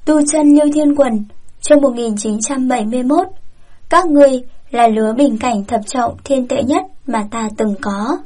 Tu chân Liêu Thiên Quần, chương 1971. Các ngươi là lứa bình cảnh thập trọng thiên tệ nhất mà ta từng có.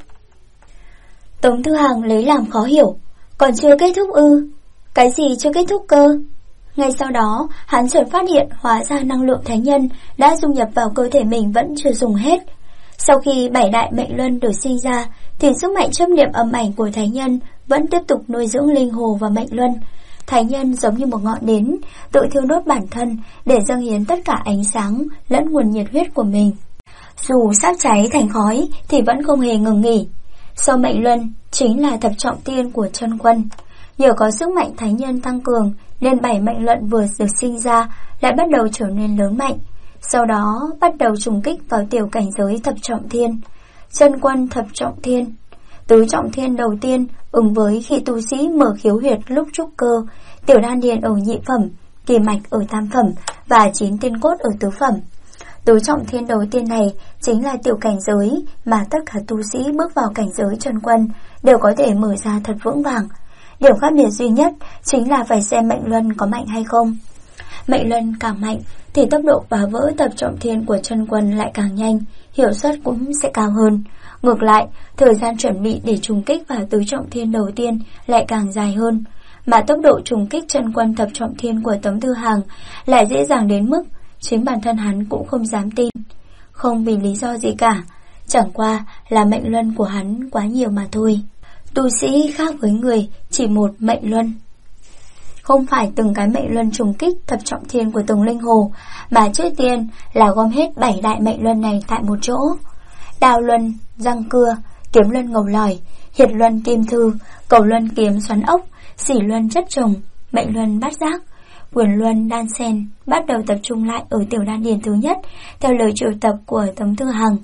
Tống Thư Hằng lấy làm khó hiểu. Còn chưa kết thúc ư? Cái gì chưa kết thúc cơ? Ngay sau đó, hắn chợt phát hiện hóa ra năng lượng thánh nhân đã dung nhập vào cơ thể mình vẫn chưa dùng hết. Sau khi 7 đại mệnh luân được sinh ra, thì sức mạnh chấp niệm âm ảnh của thánh nhân vẫn tiếp tục nuôi dưỡng linh hồ và mệnh luân. Thánh nhân giống như một ngọn nến, tự thiêu đốt bản thân để dâng hiến tất cả ánh sáng lẫn nguồn nhiệt huyết của mình. Dù sắp cháy thành khói thì vẫn không hề ngừng nghỉ. Sau mệnh luân chính là thập trọng tiên của chân quân. Nhờ có sức mạnh thánh nhân tăng cường nên 7 mệnh luân vừa được sinh ra lại bắt đầu trở nên lớn mạnh. Sau đó bắt đầu trùng kích vào tiểu cảnh giới thập trọng thiên. Chân quân thập trọng thiên, tứ trọng thiên đầu tiên ứng với khi tu sĩ mở khiếu huyệt lúc trúc cơ, tiểu đan điền ở nhị phẩm, kỳ mạch ở tam phẩm và 9 tiên cốt ở tứ phẩm. Tứ trọng thiên đầu tiên này chính là tiểu cảnh giới mà tất cả tu sĩ bước vào cảnh giới chân quân đều có thể mở ra thật vững vàng. Điểm khác biệt duy nhất chính là phải xem mệnh luân có mạnh hay không. Mệnh luân càng mạnh thì tốc độ phá vỡ thập trọng thiên của chân quân lại càng nhanh, hiệu suất cũng sẽ cao hơn. Ngược lại, thời gian chuẩn bị để trùng kích vào tứ trọng thiên đầu tiên lại càng dài hơn, mà tốc độ trùng kích chân quân thập trọng thiên của Tống Thư Hằng lại dễ dàng đến mức chính bản thân hắn cũng không dám tin. Không vì lý do gì cả, chẳng qua là mệnh luân của hắn quá nhiều mà thôi. Tu sĩ khác với người chỉ một mệnh luân. Không phải từng cái mệnh luân trùng kích thập trọng thiên của từng linh hồ, mà trước tiên là gom hết 7 đại mệnh luân này tại một chỗ. Đao luân răng cưa, kiếm luân ngầu lòi, hiệt luân kim thư, cầu luân kiếm xoắn ốc, xỉ luân chất trồng, mệnh luân bát giác, quyền luân đan sen bắt đầu tập trung lại ở tiểu đan điền thứ nhất theo lời triệu tập của Tống Thư Hằng.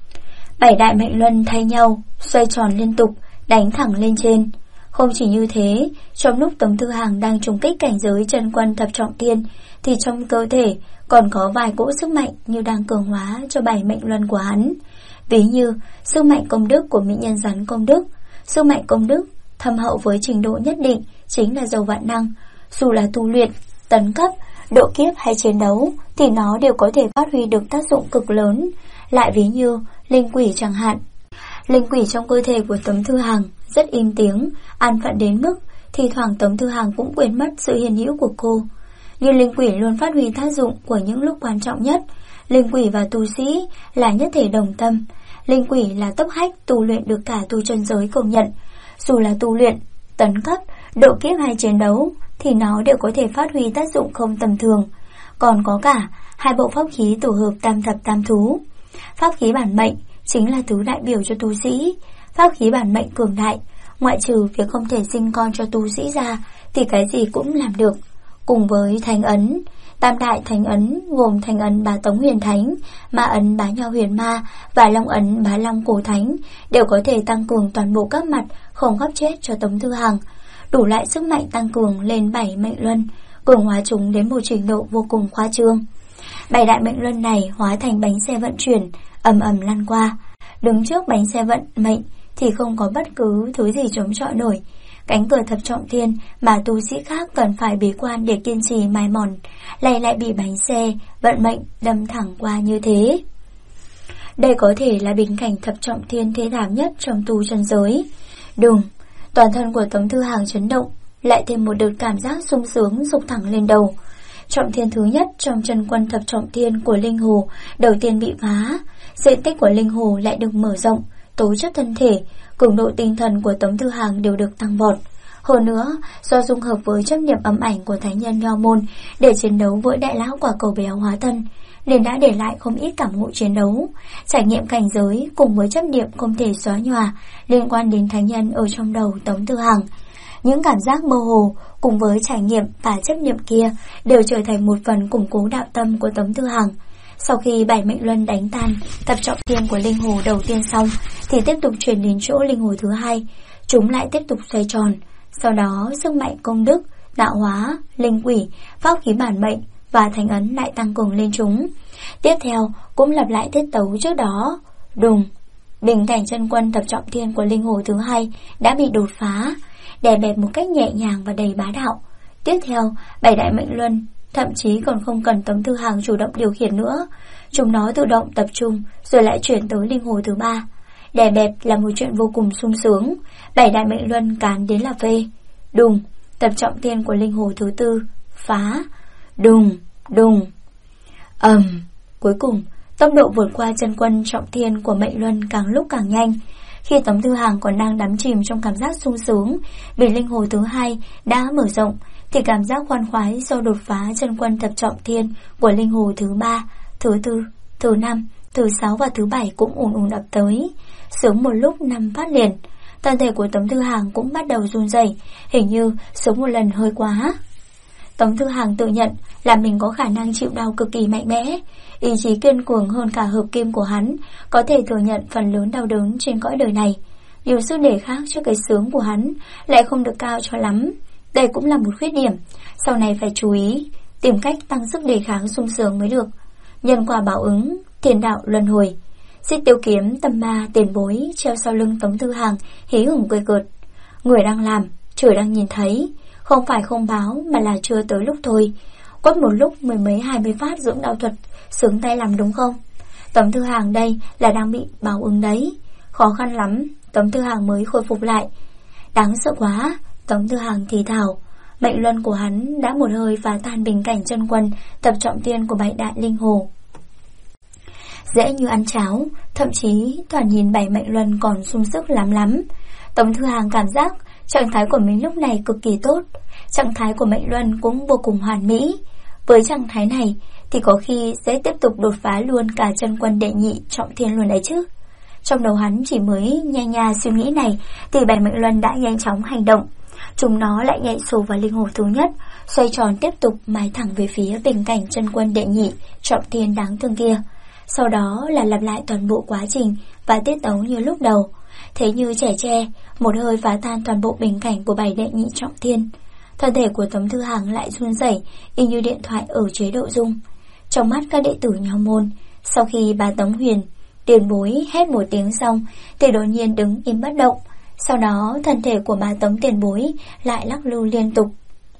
7 đại mệnh luân thay nhau xoay tròn liên tục, đánh thẳng lên trên. Không chỉ như thế, trong lúc Tống Thư Hằng đang trùng kích cảnh giới chân quân thập trọng thiên thì trong cơ thể còn có vài cỗ sức mạnh như đang cường hóa cho 7 mệnh luân của hắn. Ví như sức mạnh công đức của mỹ nhân rắn công đức. Sức mạnh công đức thâm hậu với trình độ nhất định chính là dầu vạn năng. Dù là tu luyện, tấn cấp, độ kiếp hay chiến đấu thì nó đều có thể phát huy được tác dụng cực lớn. Lại ví như linh quỷ chẳng hạn. Linh quỷ trong cơ thể của Tống Thư Hằng rất im tiếng, an phận đến mức thì thoảng Tống Thư Hằng cũng quên mất sự hiện hữu của cô. Nhưng linh quỷ luôn phát huy tác dụng của những lúc quan trọng nhất. Linh quỷ và tu sĩ là nhất thể đồng tâm. Linh quỷ là tốc hách tu luyện được cả tu chân giới công nhận. Dù là tu luyện, tấn cấp, độ kiếp hay chiến đấu thì nó đều có thể phát huy tác dụng không tầm thường. Còn có cả 2 bộ pháp khí tổ hợp tam thập tam thú. Pháp khí bản mệnh chính là thứ đại biểu cho tu sĩ. Pháp khí bản mệnh cường đại, ngoại trừ việc không thể sinh con cho tu sĩ ra thì cái gì cũng làm được. Cùng với thánh ấn, tam đại thánh ấn gồm thánh ấn Bá Tống Huyền Thánh, ma ấn Bá Nho Huyền Ma và long ấn Bá Long Cổ Thánh đều có thể tăng cường toàn bộ các mặt không gấp chết cho Tống Thư Hằng, đủ lại sức mạnh tăng cường lên 7 mệnh luân, cường hóa chúng đến một trình độ vô cùng khoa trương. 7 đại mệnh luân này hóa thành bánh xe vận chuyển, ầm ầm lăn qua. Đứng trước bánh xe vận mệnh thì không có bất cứ thứ gì chống chọi nổi. Cánh cửa thập trọng thiên mà tu sĩ khác cần phải bế quan để kiên trì mài mòn, lại bị bánh xe vận mệnh đâm thẳng qua như thế. Đây có thể là bình cảnh thập trọng thiên thế thảm nhất trong tu chân giới. Đùng, toàn thân của Tống Thư Hằng chấn động, lại thêm một đợt cảm giác sung sướng dục thẳng lên đầu. Trọng thiên thứ nhất trong chân quân thập trọng thiên của linh hồ đầu tiên bị phá, diện tích của linh hồ lại được mở rộng, tố chất thân thể, cường độ tinh thần của Tống Thư Hằng đều được tăng vọt. Hơn nữa, do dung hợp với chấp niệm âm ảnh của thánh nhân Nho môn để chiến đấu với đại lão quả cầu béo hóa thân, nên đã để lại không ít cảm ngộ chiến đấu, trải nghiệm cảnh giới cùng với chấp niệm không thể xóa nhòa liên quan đến thánh nhân ở trong đầu Tống Thư Hằng. Những cảm giác mơ hồ cùng với trải nghiệm và chấp niệm kia đều trở thành một phần củng cố đạo tâm của Tống Thư Hằng. Sau khi 7 mệnh luân đánh tan thập trọng thiên của linh hồ đầu tiên xong thì tiếp tục chuyển đến chỗ linh hồ thứ hai, chúng lại tiếp tục xoay tròn. Sau đó sức mạnh công đức, đạo hóa, linh quỷ, pháp khí bản mệnh và thánh ấn lại tăng cường lên chúng. Tiếp theo cũng lặp lại tiết tấu trước đó. Đùng, bình cảnh chân quân thập trọng thiên của linh hồ thứ hai đã bị đột phá, đè bẹp một cách nhẹ nhàng và đầy bá đạo. Tiếp theo, 7 đại mệnh luân thậm chí còn không cần Tống Thư Hàng chủ động điều khiển nữa. Chúng nó tự động tập trung rồi lại chuyển tới linh hồ thứ 3. Đè bẹp là một chuyện vô cùng sung sướng. 7 đại mệnh luân cán đến là phê. Đùng, tập trọng thiên của linh hồ thứ 4 phá. Đùng, đùng. Cuối cùng, tốc độ vượt qua chân quân trọng thiên của mệnh luân càng lúc càng nhanh. Khi Tống Thư Hàng còn đang đắm chìm trong cảm giác sung sướng vì linh hồ thứ 2 đã mở rộng, thì cảm giác khoan khoái sau đột phá chân quân thập trọng thiên của linh hồ thứ 3, thứ 4, thứ 5, thứ 6 và thứ 7 cũng ùn ùn ập tới, sướng một lúc 5 phát liền. Thân thể của Tống Thư Hàng cũng bắt đầu run rẩy, hình như sướng một lần hơi quá. Tống Thư Hàng tự nhận là mình có khả năng chịu đau cực kỳ mạnh mẽ, ý chí kiên cường hơn cả hợp kim của hắn, có thể thừa nhận phần lớn đau đớn trên cõi đời này. Nhưng sức đề kháng cho cái sướng của hắn lại không được cao cho lắm. Đây cũng là một khuyết điểm, sau này phải chú ý, tìm cách tăng sức đề kháng sung sướng mới được. Nhân quả báo ứng, thiên đạo luân hồi. Xích Tiêu Kiếm tâm ma tiền bối treo sau lưng Tống Thư Hàng hí hửng cười cợt. Người đang làm, trời đang nhìn thấy, không phải không báo mà là chưa tới lúc thôi. Quất một lúc 10 mấy 20 phát dưỡng đạo thuật, sướng tay làm đúng không? Tống Thư Hàng đây là đang bị báo ứng đấy. Khó khăn lắm, Tống Thư Hàng mới khôi phục lại. Đáng sợ quá, Tống Thư Hàng thì thào. Mệnh luân của hắn đã một hơi phá tan bình cảnh chân quân tập trọng thiên của 7 đại linh hồ. Dễ như ăn cháo, thậm chí toàn nhìn 7 mệnh luân còn sung sức lắm. Tống Thư Hàng cảm giác trạng thái của mình lúc này cực kỳ tốt. Trạng thái của mệnh luân cũng vô cùng hoàn mỹ. Với trạng thái này thì có khi sẽ tiếp tục đột phá luôn cả chân quân đệ nhị trọng thiên luôn đấy chứ. Trong đầu hắn chỉ mới nha suy nghĩ này thì 7 mệnh luân đã nhanh chóng hành động. Chúng nó lại nhảy sổ vào linh hồ thứ nhất, xoay tròn tiếp tục mái thẳng về phía bình cảnh chân quân đệ nhị trọng thiên đáng thương kia. Sau đó là lặp lại toàn bộ quá trình và tiết tấu như lúc đầu. Thế như trẻ tre, một hơi phá tan toàn bộ bình cảnh của 7 đệ nhị trọng thiên. Thân thể của Tống Thư Hàng lại run rẩy, y như điện thoại ở chế độ rung. Trong mắt các đệ tử nho môn, sau khi bà Tống Huyền, tiền bối hét một tiếng xong thì đột nhiên đứng im bất động. Sau đó thân thể của bà Tống tiền bối lại lắc lư liên tục.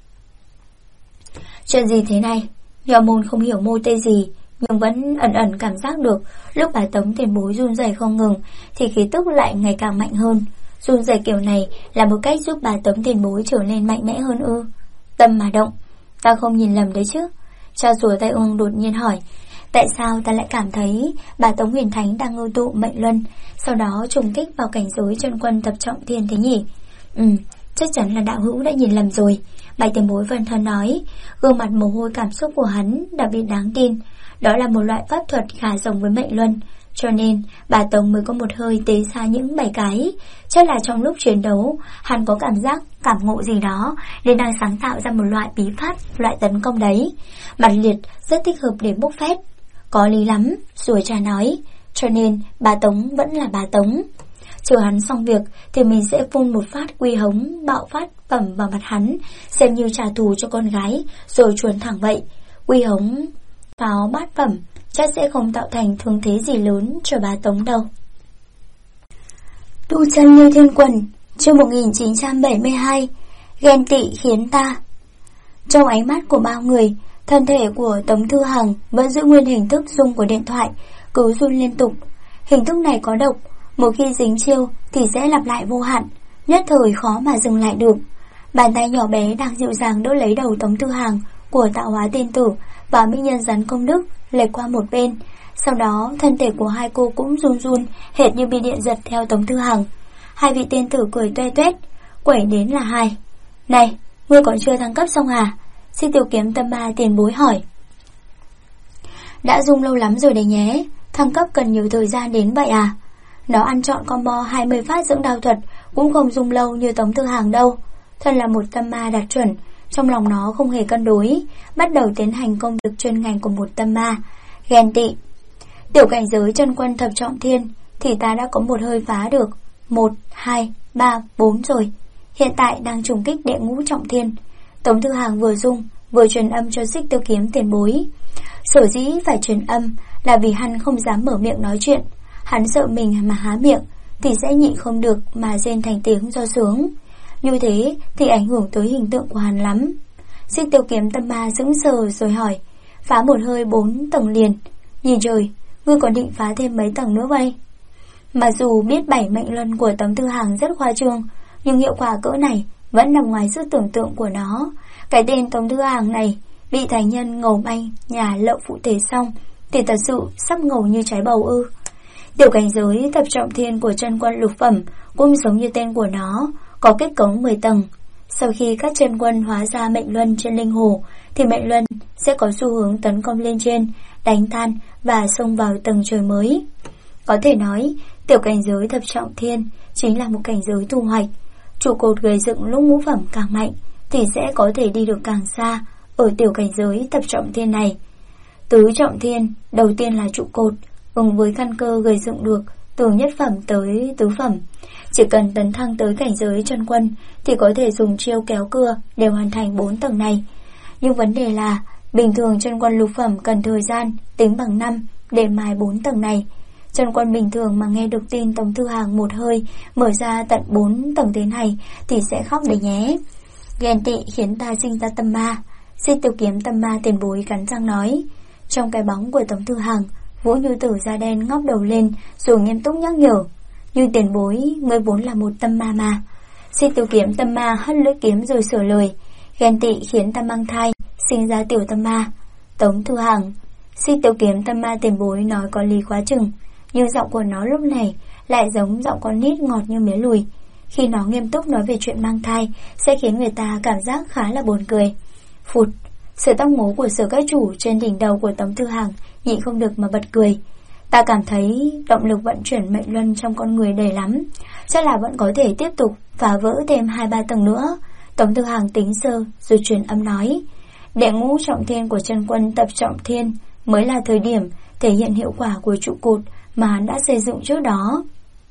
Chuyện gì thế này? Nho môn không hiểu mô tê gì, nhưng vẫn ẩn cảm giác được lúc bà Tống tiền bối run rẩy không ngừng thì khí tức lại ngày càng mạnh hơn. Run rẩy kiểu này là một cách giúp bà Tống tiền bối trở nên mạnh mẽ hơn ư? Tâm mà động, ta không nhìn lầm đấy chứ? Cha rùa tay ương đột nhiên hỏi. Tại sao ta lại cảm thấy bà Tống Huyền Thánh đang ngưu tụ mệnh luân, sau đó trùng kích vào cảnh giới chân quân tập trọng thiên thế nhỉ? Chắc chắn là đạo hữu đã nhìn lầm rồi. Bạch tiền bối vân thân nói, gương mặt mồ hôi cảm xúc của hắn đặc biệt đáng tin. Đó là một loại pháp thuật khá giống với mệnh luân, cho nên bà Tống mới có một hơi tế xa những 7 cái. Chắc là trong lúc chiến đấu hắn có cảm giác cảm ngộ gì đó nên đang sáng tạo ra một loại bí pháp, loại tấn công đấy. Mặt liệt rất thích hợp để bốc phét. Có lý lắm, rồi cha nói. Cho nên bà Tống vẫn là bà Tống. Chờ hắn xong việc thì mình sẽ phun một phát quy hống bạo phát phẩm vào mặt hắn, xem như trả thù cho con gái, rồi chuồn thẳng vậy. Quy hống pháo bát phẩm chắc sẽ không tạo thành thương thế gì lớn cho bà Tống đâu. Tu chân như thiên quần, chương 1972. Ghen tị khiến ta. Trong ánh mắt của bao người, thân thể của Tống Thư Hàng vẫn giữ nguyên hình thức rung của điện thoại, cứ run liên tục. Hình thức này có độc, một khi dính chiêu thì sẽ lặp lại vô hạn, nhất thời khó mà dừng lại được. Bàn tay nhỏ bé đang dịu dàng đỡ lấy đầu Tống Thư Hàng của Tạo Hóa Tiên Tử và mỹ nhân rắn công đức lệch qua một bên. Sau đó thân thể của hai cô cũng run run hệt như bị điện giật theo Tống Thư Hàng. Hai vị tiên tử cười toe toét, quẩy đến là hai. Này, ngươi còn chưa thăng cấp xong à? Xích Tiêu Kiếm tâm ma tiền bối hỏi. Đã rung lâu lắm rồi đấy nhé, thăng cấp cần nhiều thời gian đến vậy à? Nó ăn trọn combo 20 phát dưỡng đao thuật cũng không rung lâu như Tống Thư Hàng đâu. Thân là một tâm ma đạt chuẩn, trong lòng nó không hề cân đối, bắt đầu tiến hành công việc chuyên ngành của một tâm ma. Ghen tị. Tiểu cảnh giới chân quân thập trọng thiên thì ta đã có một hơi phá được 1, 2, 3, 4 rồi. Hiện tại đang trùng kích đệ ngũ trọng thiên. Tống Thư Hàng vừa rung vừa truyền âm cho Xích Tiêu Kiếm tiền bối. Sở dĩ phải truyền âm là vì hắn không dám mở miệng nói chuyện. Hắn sợ mình mà há miệng thì sẽ nhịn không được mà rên thành tiếng do sướng. Như thế thì ảnh hưởng tới hình tượng của hắn lắm. Xích Tiêu Kiếm Tâm Ma sững sờ rồi hỏi, phá một hơi 4 tầng liền. Nhìn trời, ngươi còn định phá thêm mấy tầng nữa vậy? Mặc dù biết 7 mệnh luân của Tống Thư Hàng rất khoa trương, nhưng hiệu quả cỡ này vẫn nằm ngoài sức tưởng tượng của nó. Cái tên Tống Thư Hàng này bị thành nhân ngầu manh nhà lậu phụ thể xong thì thật sự sắp ngầu như trái bầu ư? Tiểu cảnh giới thập trọng thiên của chân quân lục phẩm cũng giống như tên của nó, có kết cấu 10 tầng. Sau khi các chân quân hóa ra mệnh luân trên linh hồ thì mệnh luân sẽ có xu hướng tấn công lên trên, đánh tan và xông vào tầng trời mới. Có thể nói, tiểu cảnh giới thập trọng thiên chính là một cảnh giới thu hoạch. Trụ cột gây dựng lúc ngũ phẩm càng mạnh thì sẽ có thể đi được càng xa ở tiểu cảnh giới thập trọng thiên này. Tứ trọng thiên đầu tiên là trụ cột, ứng với căn cơ gây dựng được từ nhất phẩm tới tứ phẩm. Chỉ cần tấn thăng tới cảnh giới chân quân thì có thể dùng chiêu kéo cưa để hoàn thành 4 tầng này. Nhưng vấn đề là bình thường chân quân lục phẩm cần thời gian tính bằng 5 để mài 4 tầng này. Chân quân bình thường mà nghe được tin Tống Thư Hàng một hơi mở ra tận 4 tầng thế này thì sẽ khóc đấy nhé. Ghen tị khiến ta sinh ra tâm ma. Xích Tiêu Kiếm Tâm Ma tiền bối cắn răng nói. Trong cái bóng của Tống Thư Hàng, Vũ Như Tử da đen ngóc đầu lên rồi nghiêm túc nhắc nhở, như tiền bối, ngươi vốn là một tâm ma mà. Xích Tiêu Kiếm Tâm Ma hất lưỡi kiếm rồi sửa lời, ghen tị khiến ta mang thai, sinh ra tiểu tâm ma. Tống Thư Hàng. Xích Tiêu Kiếm Tâm Ma tiền bối nói có lý quá chừng, nhưng giọng của nó lúc này lại giống giọng con nít ngọt như mía lùi. Khi nó nghiêm túc nói về chuyện mang thai sẽ khiến người ta cảm giác khá là buồn cười. Phụt, sợi tóc ngố của Sở Các Chủ trên đỉnh đầu của Tống Thư Hàng nhịn không được mà bật cười. Ta cảm thấy động lực vận chuyển mệnh luân trong con người đầy lắm, chắc là vẫn có thể tiếp tục phá vỡ thêm 2-3 tầng nữa. Tống Thư Hàng tính sơ rồi truyền âm nói, đệ ngũ trọng thiên của chân quân tập trọng thiên mới là thời điểm thể hiện hiệu quả của trụ cột mà hắn đã xây dựng trước đó.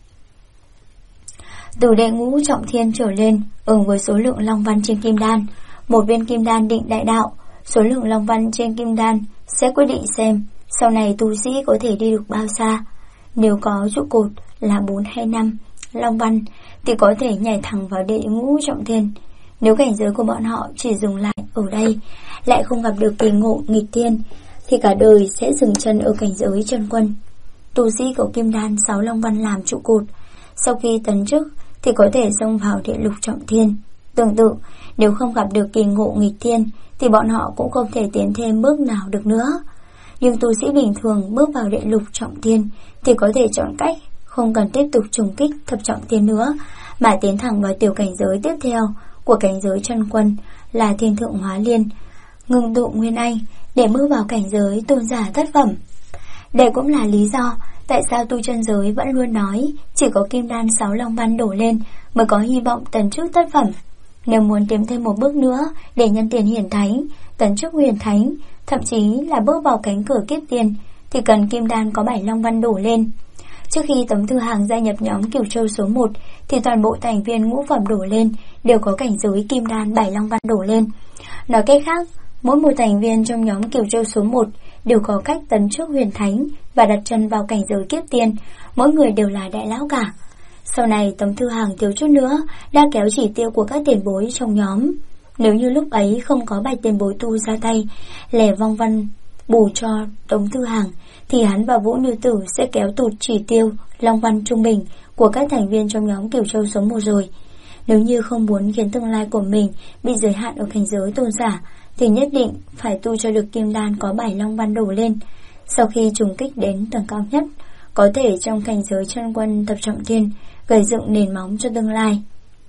Từ đệ ngũ trọng thiên trở lên, ứng với số lượng long văn trên kim đan, một viên kim đan định đại đạo, số lượng long văn trên kim đan sẽ quyết định xem sau này tu sĩ có thể đi được bao xa. Nếu có trụ cột là 4 hay 5 long văn thì có thể nhảy thẳng vào đệ ngũ trọng thiên. Nếu cảnh giới của bọn họ chỉ dừng lại ở đây, lại không gặp được kỳ ngộ nghịch thiên, thì cả đời sẽ dừng chân ở cảnh giới chân quân. Tu sĩ của kim đan 6 long văn làm trụ cột, sau khi tấn chức thì có thể xông vào địa lục trọng thiên. Tương tự, nếu không gặp được kỳ ngộ nghịch thiên thì bọn họ cũng không thể tiến thêm bước nào được nữa. Nhưng tu sĩ bình thường bước vào địa lục trọng thiên thì có thể chọn cách không cần tiếp tục trùng kích thập trọng thiên nữa, mà tiến thẳng vào tiểu cảnh giới tiếp theo của cảnh giới chân quân là Thiên Thượng Hóa Liên, ngưng tụ nguyên anh để bước vào cảnh giới tôn giả thất phẩm. Đây cũng là lý do tại sao tu chân giới vẫn luôn nói chỉ có kim đan 6 long văn đổ lên mới có hy vọng tấn chức thất phẩm. Nếu muốn tiến thêm một bước nữa để nhân tiền hiển thánh, tấn chức huyền thánh, thậm chí là bước vào cánh cửa kiếp tiền, thì cần kim đan có 7 long văn đổ lên. Trước khi Tống Thư Hàng gia nhập nhóm Cửu Châu số 1 thì toàn bộ thành viên ngũ phẩm đổ lên đều có cảnh giới kim đan 7 long văn đổ lên. Nói cách khác, mỗi một thành viên trong nhóm Cửu Châu số 1 đều có cách tấn chức huyền thánh và đặt chân vào cảnh giới kiếp tiên, mỗi người đều là đại lão cả. Sau này Tống Thư Hàng thiếu chút nữa đã kéo chỉ tiêu của các tiền bối trong nhóm. Nếu như lúc ấy không có 7 tiền bối tu ra tay lẻ vong văn bù cho Tống Thư Hàng thì hắn và Vũ Như Tử sẽ kéo tụt chỉ tiêu long văn trung bình của các thành viên trong nhóm Cửu Châu số 1 rồi. Nếu như không muốn khiến tương lai của mình bị giới hạn ở cảnh giới tôn giả thì nhất định phải tu cho được kim đan có 7 long văn đổ lên. Sau khi trùng kích đến tầng cao nhất, có thể trong cảnh giới chân quân thập trọng thiên gây dựng nền móng cho tương lai.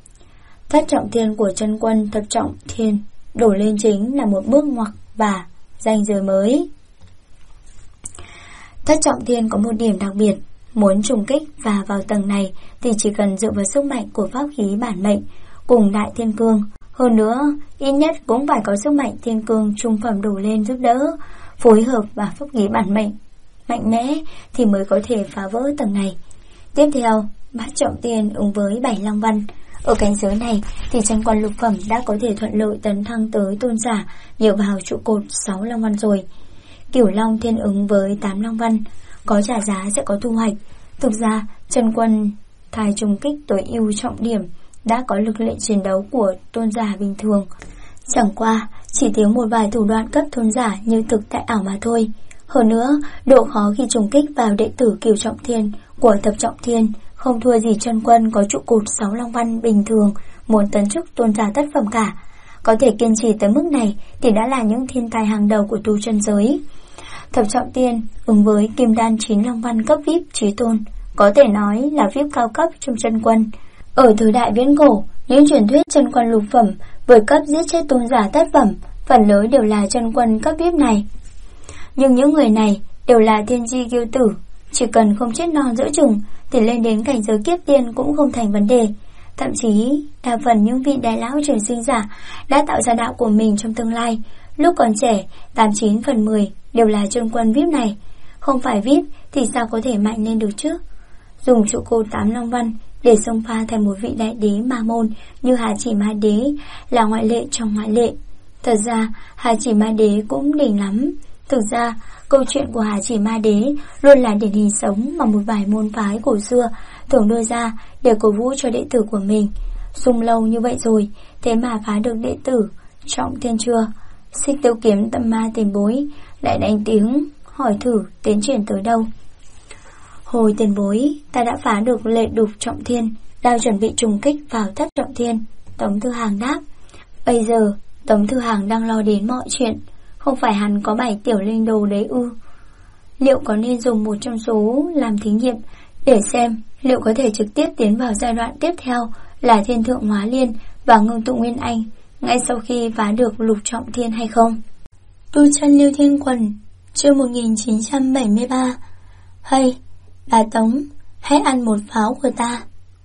Thất trọng thiên của chân quân thập trọng thiên đổ lên chính là một bước ngoặt và ranh giới mới. Thất trọng thiên có một điểm đặc biệt, muốn trùng kích và vào tầng này thì chỉ cần dựa vào sức mạnh của pháp khí bản mệnh cùng đại thiên cương. Hơn nữa, ít nhất cũng phải có sức mạnh thiên cương trung phẩm đổ lên giúp đỡ, phối hợp và pháp khí bản mệnh mạnh mẽ thì mới có thể phá vỡ tầng này. Tiếp theo, bát trọng thiên ứng với 7 long văn. Ở cảnh giới này thì chân quân lục phẩm đã có thể thuận lợi tấn thăng tới tôn giả nhờ vào trụ cột 6 long văn rồi. Cửu long thiên ứng với 8 long văn, có trả giá sẽ có thu hoạch. Thực ra, chân quân thai trùng kích tối ưu trọng điểm đã có lực lệnh chiến đấu của tôn giả bình thường. Chẳng qua chỉ thiếu một vài thủ đoạn cấp thôn giả như thực tại ảo mà thôi. Hơn nữa, độ khó khi trùng kích vào đệ tử Cửu Trọng Thiên của Thập Trọng Thiên không thua gì chân quân có trụ cột 6 long văn bình thường muốn tấn chức tôn giả thất phẩm cả. Có thể kiên trì tới mức này thì đã là những thiên tài hàng đầu của tu chân giới. Thập Trọng Thiên ứng với kim đan 9 long văn cấp VIP chí tôn, có thể nói là VIP cao cấp trong chân quân. Ở thời đại viễn cổ, những truyền thuyết chân quân lục phẩm vượt cấp giết chết tôn giả thất phẩm phần lớn đều là chân quân cấp VIP này. Nhưng những người này đều là thiên chi kiêu tử, chỉ cần không chết non giữa chừng thì lên đến cảnh giới kiếp tiên cũng không thành vấn đề. Thậm chí, đa phần những vị đại lão trường sinh giả đã tạo ra đạo của mình trong tương lai, lúc còn trẻ, 89 phần 10 đều là chân quân VIP này. Không phải VIP thì sao có thể mạnh lên được chứ? Dùng trụ cột 8 long văn để xông pha thành một vị đại đế ma môn như Hà Chỉ Ma Đế là ngoại lệ trong ngoại lệ. Thật ra, Hà Chỉ Ma Đế cũng đỉnh lắm. Thực ra, câu chuyện của Hà Chỉ Ma Đế luôn là điển hình sống mà một vài môn phái cổ xưa thường đưa ra để cổ vũ cho đệ tử của mình. Sung lâu như vậy rồi, thế mà phá được đệ tử Trọng Thiên chưa? Xích Tiêu Kiếm Tâm Ma Tiền Bối lại đánh tiếng hỏi thử tiến triển tới đâu. Hồi tiền bối, ta đã phá được lệ đục Trọng Thiên, đang chuẩn bị trùng kích vào thất Trọng Thiên. Tống Thư Hàng đáp. Bây giờ Tống Thư Hàng đang lo đến mọi chuyện. Không phải hắn có 7 tiểu linh đồ đấy ư? Liệu có nên dùng một trong số làm thí nghiệm để xem liệu có thể trực tiếp tiến vào giai đoạn tiếp theo là Thiên Thượng Hóa Liên và Ngưng Tụ Nguyên Anh ngay sau khi phá được lục Trọng Thiên hay không? Tu chân Liêu Thiên Quần, chương 1973. Hay, bà Tống, hãy ăn một pháo của ta.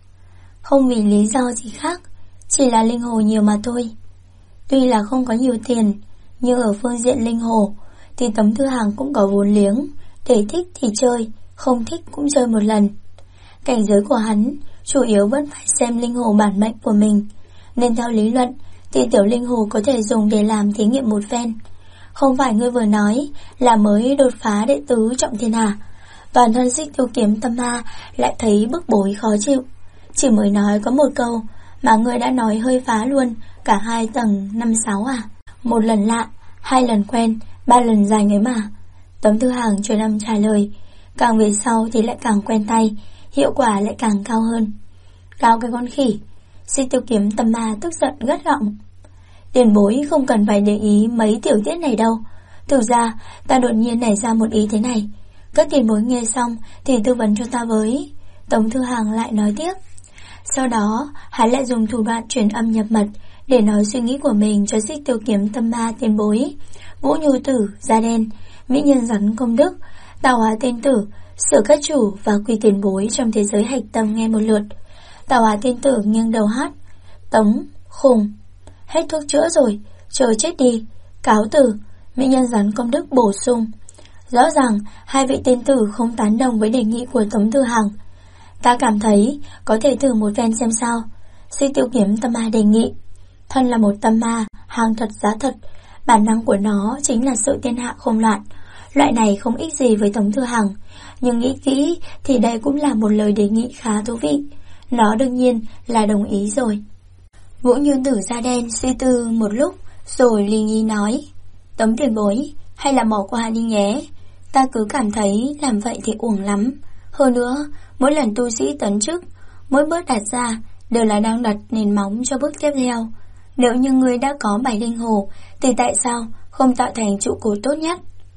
Không vì lý do gì khác, chỉ là linh hồ nhiều mà thôi. Tuy là không có nhiều tiền, nhưng ở phương diện linh hồ thì Tống Thư Hàng cũng có vốn liếng, để thích thì chơi, không thích cũng chơi một lần. Cảnh giới của hắn chủ yếu vẫn phải xem linh hồ bản mệnh của mình, nên theo lý luận thì tiểu linh hồ có thể dùng để làm thí nghiệm một phen. Không phải ngươi vừa nói là mới đột phá đệ tứ Trọng Thiên à? Toàn thân Xích Tiêu Kiếm Tâm Ma lại thấy bức bối khó chịu. Chỉ mới nói có một câu mà ngươi đã nói hơi phá luôn cả 2 tầng 5-6 à? Một lần lạ, 2 lần quen, 3 lần dài ấy mà. Tống Thư Hàng truyền âm trả lời. Càng về sau thì lại càng quen tay, hiệu quả lại càng cao hơn. Cao cái con khỉ. Xích Tiêu Kiếm Tâm Ma tức giận gắt gỏng. Tiền bối không cần phải để ý mấy tiểu tiết này đâu. Thực ra ta đột nhiên nảy ra một ý thế này, các tiền bối nghe xong thì tư vấn cho ta với. Tống Thư Hàng lại nói tiếp. Sau đó hắn lại dùng thủ đoạn truyền âm nhập mật để nói suy nghĩ của mình cho Xích Tiêu Kiếm Tâm Ma tiền bối, Vũ Nhu Tử, Da Đen, Mỹ Nhân Rắn Công Đức, Tào Hóa Tiên Tử, Sở Các Chủ và Quy tiền bối trong thế giới hạch tâm nghe một lượt. Tào Hóa Tiên Tử nghiêng đầu hát. Tống, khùng, hết thuốc chữa rồi, chờ chết đi, cáo từ. Mỹ Nhân Rắn Công Đức bổ sung. Rõ ràng hai vị tiên tử không tán đồng với đề nghị của Tống Thư Hàng. Ta cảm thấy có thể thử một phen xem sao. Xích Tiêu Kiếm Tâm Ma đề nghị. Thân là một tâm ma, hàng thật giá thật, bản năng của nó chính là sự thiên hạ không loạn. Loại này không ích gì với Tống Thư Hàng, nhưng nghĩ kỹ thì đây cũng là một lời đề nghị khá thú vị. Nó đương nhiên là đồng ý rồi. Vũ Nhu Tử Da Đen suy tư một lúc rồi lý nhí nói. Tống tiền bối, hay là bỏ qua đi nhé. Ta cứ cảm thấy làm vậy thì uổng lắm. Hơn nữa, mỗi lần tu sĩ tấn chức, mỗi bước đặt ra đều là đang đặt nền móng cho bước tiếp theo. Nếu như ngươi đã có 7 linh hồ thì tại sao không tạo thành trụ cột tốt nhất?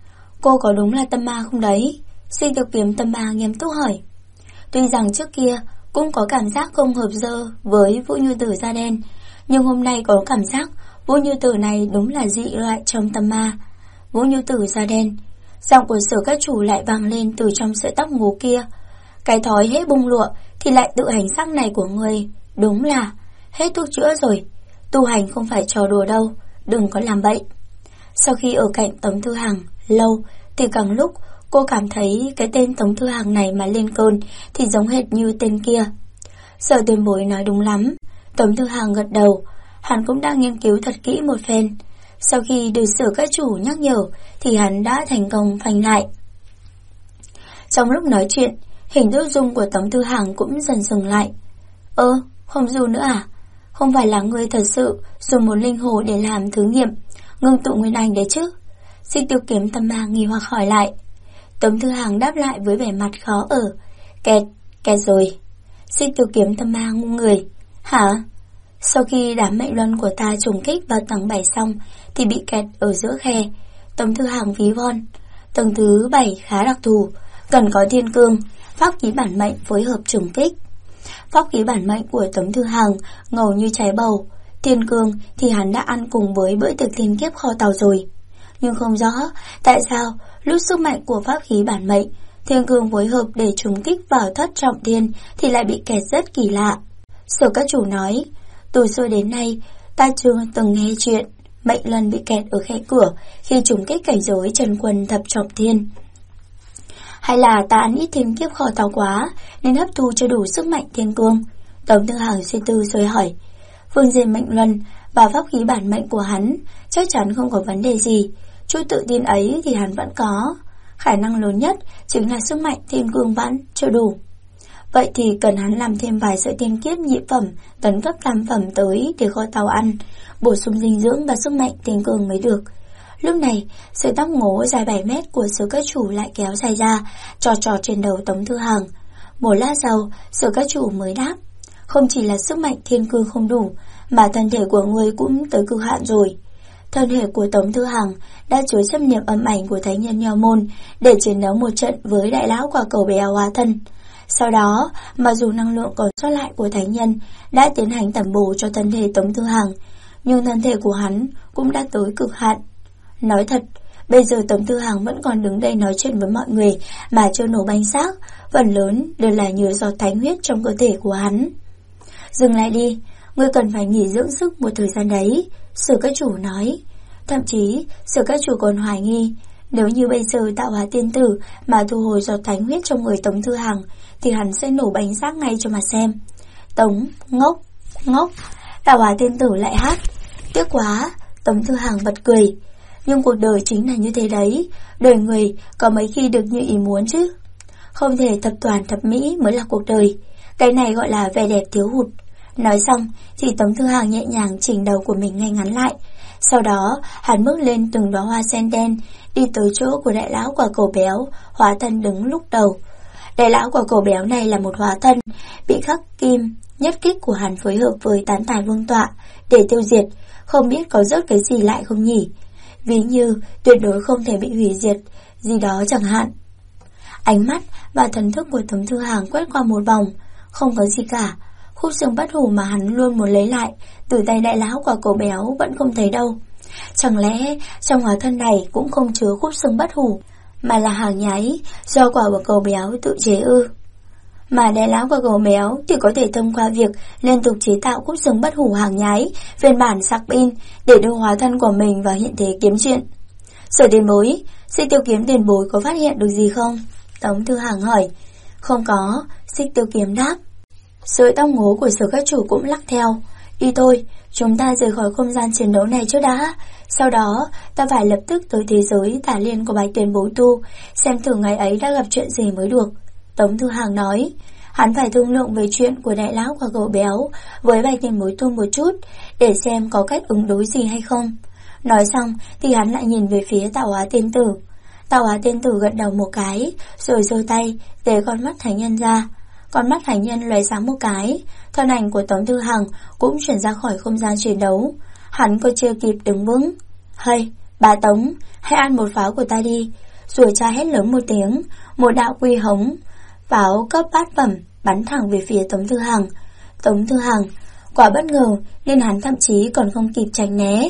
Cô có đúng là tâm ma không đấy? Xích Tiêu Kiếm Tâm Ma nghiêm túc hỏi. Tuy rằng trước kia cũng có cảm giác không hợp dơ với Vũ Nhu Tử Da Đen, nhưng hôm nay có cảm giác Vũ Nhu Tử này đúng là dị loại trong tâm ma. Vũ Nhu Tử Da Đen. Giọng của Sở Các Chủ lại vang lên từ trong sợi tóc ngố kia. Cái thói hết bung lụa thì lại tự hành sắc này của người đúng là hết thuốc chữa rồi. Tu hành không phải trò đùa đâu, đừng có làm bậy. Sau khi ở cạnh Tống Thư Hàng lâu thì càng lúc cô cảm thấy cái tên Tống Thư Hàng này mà lên cơn thì giống hệt như tên kia. Sở tiền bối nói đúng lắm. Tống Thư Hàng gật đầu. Hắn cũng đã nghiên cứu thật kỹ một phen. Sau khi được Sở Các Chủ nhắc nhở thì hắn đã thành công phanh lại. Trong lúc nói chuyện, hình thức dung của Tống Thư Hàng cũng dần dừng lại. Không du nữa à? Không phải là người thật sự dùng một linh hồ để làm thử nghiệm, ngưng tụ nguyên anh đấy chứ? Xích Tiêu Kiếm Tâm Ma nghi hoặc hỏi lại. Tống Thư Hàng đáp lại với vẻ mặt khó ở. Kẹt rồi. Xích Tiêu Kiếm Tâm Ma ngu người. Hả? Sau khi đám mệnh luân của ta trùng kích vào tầng 7 xong thì bị kẹt ở giữa khe. Tống Thư Hàng ví von. Tầng thứ 7 khá đặc thù, cần có thiên cương, pháp khí bản mệnh phối hợp trùng kích. Pháp khí bản mệnh của Tống Thư Hàng ngầu như trái bầu. Thiên cương thì hắn đã ăn cùng với bữa tiệc thiên kiếp kho tàu rồi. Nhưng không rõ tại sao lúc sức mạnh của pháp khí bản mệnh, thiên cương phối hợp để trùng kích vào thất trọng thiên thì lại bị kẹt rất kỳ lạ. Sở các chủ nói, từ xưa đến nay ta chưa từng nghe chuyện mệnh luân bị kẹt ở khe cửa khi trùng kích cảnh giới trần quân thập trọng thiên. Hay là ta ăn ít thiên kiếp kho tàu quá nên hấp thu cho đủ sức mạnh thiên cương? Tống Thư Hàng suy tư rồi hỏi. Phương diện mệnh luân và pháp khí bản mệnh của hắn chắc chắn không có vấn đề gì. Chút tự tin ấy thì hắn vẫn có. Khả năng lớn nhất chính là sức mạnh thiên cương vẫn chưa đủ. Vậy thì cần hắn làm thêm vài sợi tiên kiếp nhị phẩm, tấn cấp tam phẩm tới để kho tàu ăn, bổ sung dinh dưỡng và sức mạnh thiên cương mới được. Lúc này, sợi tóc ngố dài 7 mét của Sở Các Chủ lại kéo dài ra, trò trên đầu Tống Thư Hàng. Một lát sau, Sở Các Chủ mới đáp. Không chỉ là sức mạnh thiên cương không đủ, mà thân thể của ngươi cũng tới cực hạn rồi. Thân thể của Tống Thư Hàng đã chứa chấp niệm âm ảnh của Thánh Nhân Nho Môn để chiến đấu một trận với đại lão quả cầu béo hóa thân. Sau đó, mặc dù năng lượng còn sót lại của Thánh Nhân đã tiến hành tẩm bổ cho thân thể Tống Thư Hàng, nhưng thân thể của hắn cũng đã tới cực hạn. Nói thật, bây giờ Tống Thư Hàng vẫn còn đứng đây nói chuyện với mọi người mà chưa nổ bánh xác, phần lớn đều là nhờ giọt thánh huyết trong cơ thể của hắn. Dừng lại đi, ngươi cần phải nghỉ dưỡng sức một thời gian đấy, Sở Các Chủ nói. Thậm chí, Sở Các Chủ còn hoài nghi, nếu như bây giờ tạo hóa tiên tử mà thu hồi giọt thánh huyết trong người Tống Thư Hàng thì hắn sẽ nổ bánh xác ngay cho mà xem. Tống, ngốc, tạo hóa tiên tử lại hát. Tiếc quá, Tống Thư Hàng bật cười. Nhưng cuộc đời chính là như thế đấy, đời người có mấy khi được như ý muốn chứ. Không thể thập toàn thập mỹ mới là cuộc đời, cái này gọi là vẻ đẹp thiếu hụt. Nói xong thì Tống Thư Hàng nhẹ nhàng chỉnh đầu của mình ngay ngắn lại. Sau đó hắn bước lên từng đóa hoa sen đen, đi tới chỗ của đại lão quả cầu béo, hóa thân đứng lúc đầu. Đại lão quả cầu béo này là một hóa thân bị khắc kim nhất kích của hắn phối hợp với tán tài vương tọa để tiêu diệt, không biết có rớt cái gì lại không nhỉ? Ví như tuyệt đối không thể bị hủy diệt gì đó chẳng hạn. Ánh mắt và thần thức của Tống Thư Hàng quét qua một vòng, không có gì cả. Khúc xương bất hủ mà hắn luôn muốn lấy lại từ tay đại lão quả cầu béo vẫn không thấy đâu. Chẳng lẽ trong hóa thân này cũng không chứa khúc xương bất hủ, mà là hàng nhái do quả cầu béo tự chế ư? Mà đại lão quả cầu béo thì có thể thông qua việc liên tục chế tạo khúc xương bất hủ hàng nhái phiên bản sạc pin để đưa hóa thân của mình vào hiện thế kiếm chuyện. Sở tiền bối, Xích Tiêu Kiếm tiền bối có phát hiện được gì không? Tống Thư Hàng hỏi. Không có, Xích Tiêu Kiếm đáp. Sợi tóc ngố của Sở Các Chủ cũng lắc theo. Đi thôi, chúng ta rời khỏi không gian chiến đấu này trước đã. Sau đó, ta phải lập tức tới thế giới tả liên của Bạch Tiền Bối tu, xem thử ngày ấy đã gặp chuyện gì mới được. Tống Thư Hàng nói. Hắn phải thương lượng về chuyện của đại lão quả cầu béo với Bạch Tiền Bối tu một chút, để xem có cách ứng đối gì hay không. Nói xong thì hắn lại nhìn về phía Tạo Hóa Tiên Tử. Tạo Hóa Tiên Tử gật đầu một cái, rồi giơ tay để con mắt thánh nhân ra. Con mắt thánh nhân lóe sáng một cái, thân ảnh của Tống Thư Hàng cũng chuyển ra khỏi không gian chiến đấu. Hắn còn chưa kịp đứng vững. Hây, bà Tống, hãy ăn một pháo của ta đi. Rồi cha hét lớn một tiếng, một đạo quy hống pháo cấp bát phẩm bắn thẳng về phía Tống Thư Hàng. Tống Thư Hàng quả bất ngờ nên hắn thậm chí còn không kịp tránh né.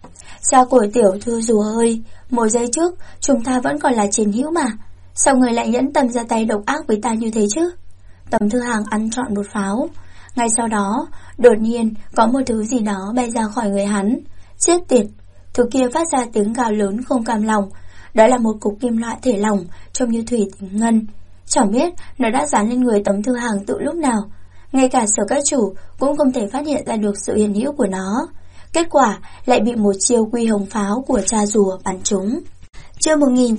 Sao của tiểu thư rùa ơi, một giây trước chúng ta vẫn còn là chiến hữu mà, sao người lại nhẫn tâm ra tay độc ác với ta như thế chứ? Tống Thư Hàng ăn trọn một pháo. Ngay sau đó, đột nhiên có một thứ gì đó bay ra khỏi người hắn. Chết tiệt, thứ kia phát ra tiếng gào lớn không cam lòng. Đó là một cục kim loại thể lỏng trông như thủy tinh ngân. Chẳng biết nó đã dán lên người Tống Thư Hàng từ lúc nào. Ngay cả Sở Các Chủ cũng không thể phát hiện ra được sự hiện hữu của nó. Kết quả lại bị một chiêu quy hồng pháo của cha rùa bắn trúng. Chương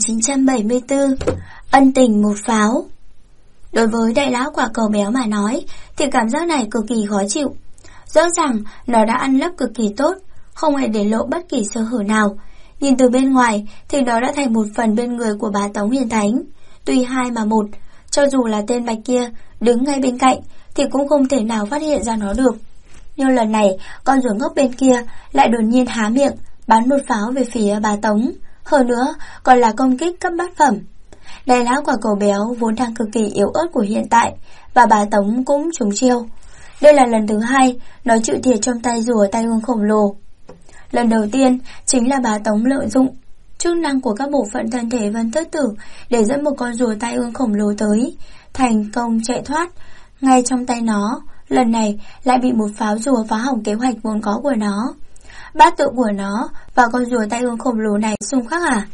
1974. Ân tình một pháo. Đối với đại lão quả cầu béo mà nói thì cảm giác này cực kỳ khó chịu. Rõ ràng nó đã ăn lấp cực kỳ tốt, không hề để lộ bất kỳ sơ hở nào. Nhìn từ bên ngoài thì nó đã thành một phần bên người của bá Tống Hiền Thánh. Tuy hai mà một, cho dù là tên Bạch kia đứng ngay bên cạnh thì cũng không thể nào phát hiện ra nó được. Nhưng lần này con rùa ngốc bên kia lại đột nhiên há miệng bắn một pháo về phía bá Tống. Hơn nữa còn là công kích cấp bát phẩm. Đại lão quả cầu béo vốn đang cực kỳ yếu ớt của hiện tại, và bá Tống cũng trúng chiêu. Đây là lần thứ hai nó chịu thiệt trong tay rùa tai ương khổng lồ. Lần đầu tiên chính là bá Tống lợi dụng chức năng của các bộ phận thân thể Vân Tước Tử để dẫn một con rùa tai ương khổng lồ tới, thành công chạy thoát ngay trong tay nó. Lần này lại bị một pháo rùa phá hỏng kế hoạch vốn có của nó. Bát tự của nó và con rùa tai ương khổng lồ này xung khắc à?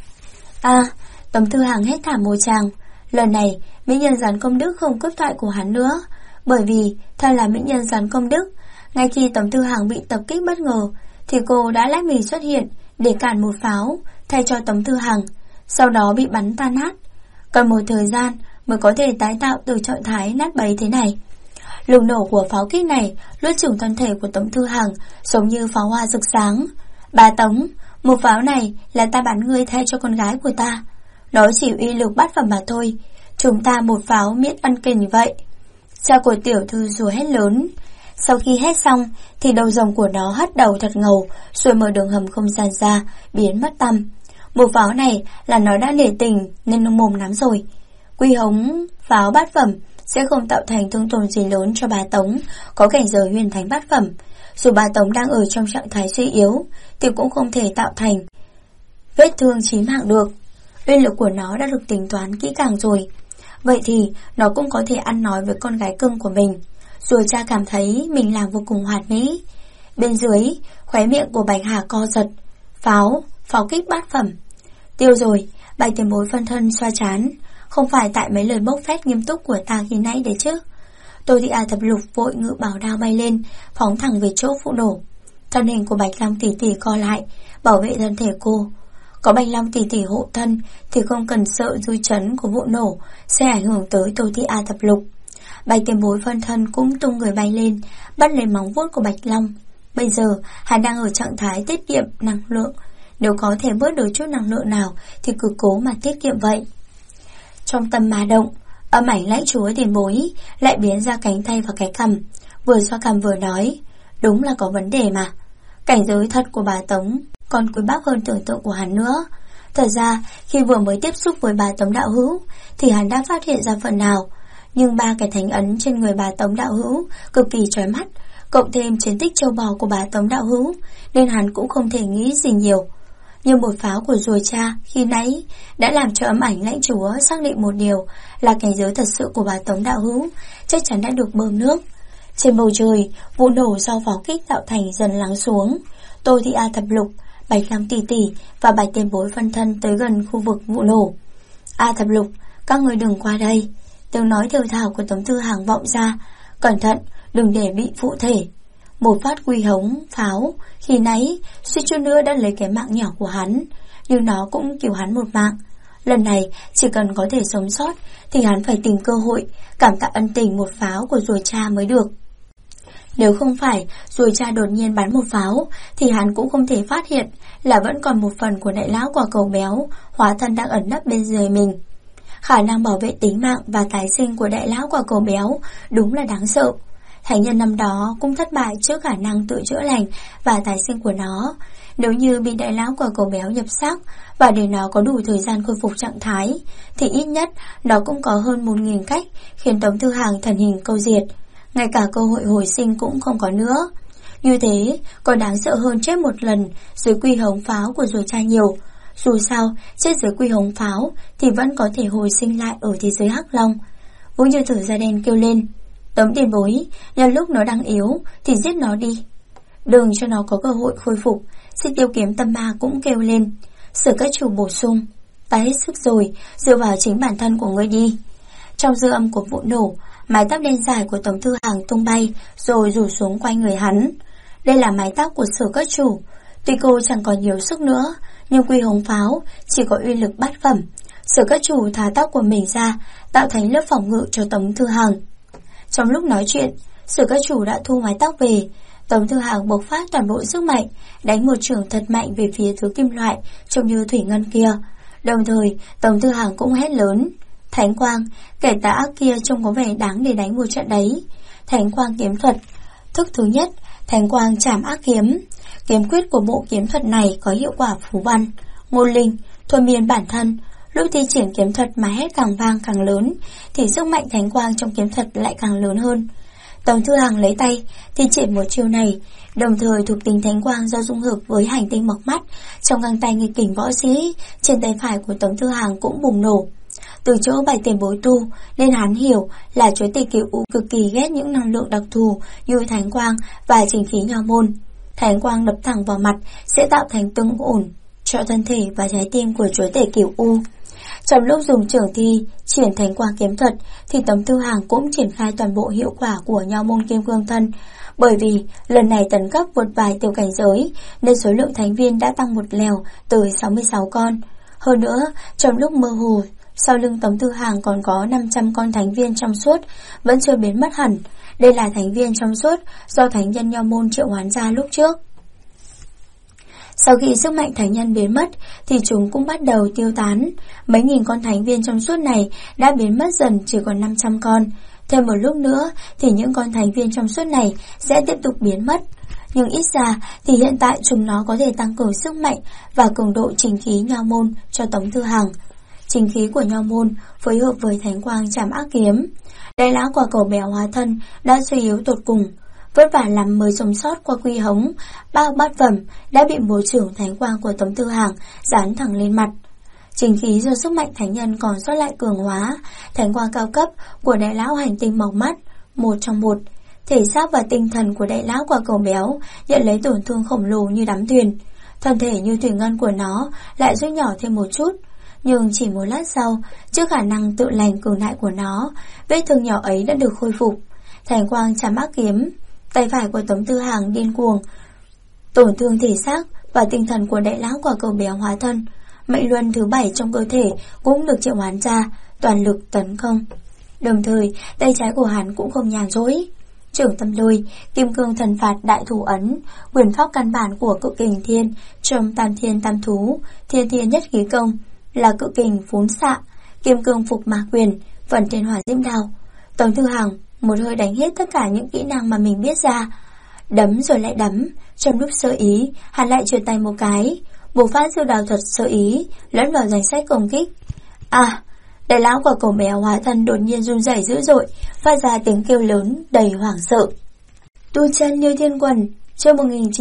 Tống Thư Hàng hét thảm một tràng. Lần này mỹ nhân gián công đức không cướp thoại của hắn nữa, bởi vì thân là mỹ nhân gián công đức, ngay khi Tống Thư Hàng bị tập kích bất ngờ thì cô đã lách mình xuất hiện để cản một pháo thay cho Tống Thư Hàng, sau đó bị bắn tan nát. Cần một thời gian mới có thể tái tạo từ trạng thái nát bấy thế này. Lực nổ của pháo kích này luốt chửng thân thể của Tống Thư Hàng giống như pháo hoa rực sáng. Bà Tống, một pháo này là ta bắn ngươi thay cho con gái của ta. Nó chỉ uy lực bát phẩm mà thôi, chúng ta một pháo miễn ân tình vậy. Cha của tiểu thư rùa hét lớn. Sau khi hét xong thì đầu rồng của nó hất đầu thật ngầu, rồi mở đường hầm không gian ra, biến mất tăm. Một pháo này là nó đã nể tình nên mồm lắm rồi. Quy hống pháo bát phẩm sẽ không tạo thành thương tổn gì lớn cho bá Tống có cảnh giới huyền thánh bát phẩm. Dù bá Tống đang ở trong trạng thái suy yếu thì cũng không thể tạo thành vết thương chí mạng được. Uy lực của nó đã được tính toán kỹ càng rồi. Vậy thì nó cũng có thể ăn nói với con gái cưng của mình. Rồi cha cảm thấy mình làm vô cùng hoạt mỹ. Bên dưới, khóe miệng của Bạch Hà co giật. Pháo kích bát phẩm. Tiêu rồi, Bạch Tiền Bối phân thân xoa chán. Không phải tại mấy lời bốc phét nghiêm túc của ta khi nãy đấy chứ. Tô Thị A Thập Lục vội ngự bảo đao bay lên, phóng thẳng về chỗ vụ nổ. Thân hình của Bạch Long tỷ tỷ co lại, bảo vệ thân thể cô. Có Bạch Long tỷ tỷ hộ thân thì không cần sợ dư chấn của vụ nổ sẽ ảnh hưởng tới Tô Thị A Thập Lục. Bạch Tiền Bối phân thân cũng tung người bay lên, bắt lấy móng vuốt của Bạch Long. Bây giờ hắn đang ở trạng thái tiết kiệm năng lượng, nếu có thể bớt được chút năng lượng nào thì cứ cố mà tiết kiệm vậy. Trong tâm ma động, âm ảnh lãnh chúa Tiền Bối lại biến ra cánh tay và cái cằm, vừa xoa cằm vừa nói, đúng là có vấn đề mà. Cảnh giới thật của bà Tống còn quý báu hơn tưởng tượng của hắn nữa. Thật ra khi vừa mới tiếp xúc với bà Tống đạo hữu thì hắn đã phát hiện ra phần nào, nhưng ba cái thánh ấn trên người bà Tống đạo hữu cực kỳ chói mắt, cộng thêm chiến tích châu bò của bà Tống đạo hữu, nên hắn cũng không thể nghĩ gì nhiều. Nhưng một pháo của rùa cha khi nãy đã làm cho âm ảnh lãnh chúa xác định một điều là cảnh giới thật sự của bà Tống đạo hữu chắc chắn đã được bơm nước. Trên bầu trời, vụ nổ do pháo kích tạo thành dần lắng xuống. Tô Thị A Thập Lục, Bạch Long tỷ tỷ và Bạch Tiền Bối phân thân tới gần khu vực vụ nổ. A Thập Lục, các người đừng qua đây. Tiếng nói thều thào của Tống Thư Hàng vọng ra. Cẩn thận, đừng để bị phụ thể. Một phát quy hống pháo khi nãy suýt chút nữa đã lấy cái mạng nhỏ của hắn, nhưng nó cũng cứu hắn một mạng. Lần này chỉ cần có thể sống sót thì hắn phải tìm cơ hội cảm tạ ân tình một pháo của rùa cha mới được. Nếu không phải rùa cha đột nhiên bắn một pháo thì hắn cũng không thể phát hiện là vẫn còn một phần của đại lão quả cầu béo hóa thân đang ẩn nấp bên dưới mình. Khả năng bảo vệ tính mạng và tái sinh của đại lão quả cầu béo đúng là đáng sợ. Thánh nhân năm đó cũng thất bại trước khả năng tự chữa lành và tái sinh của nó. Nếu như bị đại lão quả cầu béo nhập xác và để nó có đủ thời gian khôi phục trạng thái thì ít nhất nó cũng có hơn 1000 cách khiến Tống Thư Hàng thần hình câu diệt. Ngay cả cơ hội hồi sinh cũng không có nữa. Như thế còn đáng sợ hơn chết một lần dưới quy hống pháo của rùa cha nhiều. Dù sao chết dưới quy hống pháo thì vẫn có thể hồi sinh lại ở thế giới Hắc Long. Vũ Như Thử da đen kêu lên, Tống Tiền Bối, nhân lúc nó đang yếu thì giết nó đi, đừng cho nó có cơ hội khôi phục. Xích Tiêu Kiếm Tâm Ma cũng kêu lên, Sử Các Chủ bổ sung, ta hết sức rồi, dựa vào chính bản thân của ngươi đi. Trong dư âm của vụ nổ, mái tóc đen dài của Tống Thư Hàng tung bay rồi rủ xuống quanh người hắn. Đây là mái tóc của Sử Các Chủ. Tuy cô chẳng còn nhiều sức nữa, nhưng quy hống pháo chỉ có uy lực bát phẩm. Sử Các Chủ thả tóc của mình ra, tạo thành lớp phòng ngự cho Tống Thư Hàng. Trong lúc nói chuyện, Sử Các Chủ đã thu mái tóc về, Tống Thư Hàng bộc phát toàn bộ sức mạnh, đánh một chưởng thật mạnh về phía thứ kim loại trông như thủy ngân kia. Đồng thời, Tống Thư Hàng cũng hét lớn: Thánh quang, kẻ tà ác kia trông có vẻ đáng để đánh một trận đấy. Thánh quang kiếm thuật. Thức thứ nhất, Thánh quang trảm ác kiếm. Kiếm quyết của bộ kiếm thuật này có hiệu quả phù văn, ngôn linh, thôi miên bản thân. Lúc thi triển kiếm thuật mà hét càng vang càng lớn, thì sức mạnh thánh quang trong kiếm thuật lại càng lớn hơn. Tống Thư Hàng lấy tay thi triển một chiêu này, đồng thời thuộc tính thánh quang do dung hợp với hành tinh mộc mắt trong găng tay nghịch kình võ sĩ trên tay phải của Tống Thư Hàng cũng bùng nổ. Từ chỗ bày tiền bối tu nên hắn hiểu là Chúa Tể Cửu U cực kỳ ghét những năng lượng đặc thù như thánh quang và chính khí nho môn. Thánh quang đập thẳng vào mặt sẽ tạo thành tương ổn cho thân thể và trái tim của Chúa Tể Cửu U. Trong lúc dùng trưởng thi triển thánh quang kiếm thuật thì Tống Thư Hàng cũng triển khai toàn bộ hiệu quả của nho môn kim cương thân. Bởi vì lần này tấn cấp vượt vài tiểu cảnh giới nên số lượng thánh viên đã tăng một lèo tới 66 con. Hơn nữa, trong lúc mơ hồ, sau lưng Tống Thư Hàng còn có 500 con thánh viên trong suốt vẫn chưa biến mất hẳn. Đây là thánh viên trong suốt do thánh nhân nho môn triệu hoán ra lúc trước. Sau khi sức mạnh thánh nhân biến mất thì chúng cũng bắt đầu tiêu tán. Mấy nghìn con thánh viên trong suốt này đã biến mất dần, chỉ còn 500 con. Thêm một lúc nữa thì những con thánh viên trong suốt này sẽ tiếp tục biến mất. Nhưng ít ra thì hiện tại chúng nó có thể tăng cường sức mạnh và cường độ chính khí nho môn cho Tống Thư Hàng. Chính khí của nho môn phối hợp với thánh quang trảm ác kiếm. Đại lão quả cầu béo hóa thân đã suy yếu tột cùng, vất vả lắm mới sống sót qua quy hống bao bát phẩm đã bị bộ trưởng thánh quang của Tống Thư Hàng dán thẳng lên mặt. Chính khí do sức mạnh thánh nhân còn sót lại cường hóa, thánh quang cao cấp của đại lão hành tinh mộc mắt, một trong một. Thể xác và tinh thần của đại lão quả cầu béo nhận lấy tổn thương khổng lồ như đắm thuyền. Thân thể như thủy ngân của nó lại rút nhỏ thêm một chút, nhưng chỉ một lát sau, trước khả năng tự lành cường đại của nó, vết thương nhỏ ấy đã được khôi phục. Thánh quang trảm ác kiếm. Tay phải của Tống Thư Hàng điên cuồng tổn thương thể xác và tinh thần của đại lão quả cầu béo hóa thân. Mệnh luân thứ 7 trong cơ thể cũng được triệu hoán ra, toàn lực tấn công. Đồng thời, tay trái của hắn cũng không nhàn rỗi. Trưởng tâm lôi, kim cương thần phạt đại thủ ấn, quyền pháp căn bản của cự kình thiên trong tam thiên tam thú, thiên thiên nhất khí công là cự kình phún xạ, kim cương phục mã quyền, phần trên hỏa diễm đao. Tống Thư Hàng một hơi đánh hết tất cả những kỹ năng mà mình biết ra, đấm rồi lại đấm. Trong lúc sơ ý, hắn lại trượt tay một cái, bộc phát siêu đào thuật sơ ý lẫn vào danh sách công kích. Đại lão quả cầu béo hóa thân đột nhiên run rẩy dữ dội, phát ra tiếng kêu lớn đầy hoảng sợ. Tu chân như thiên quần, chương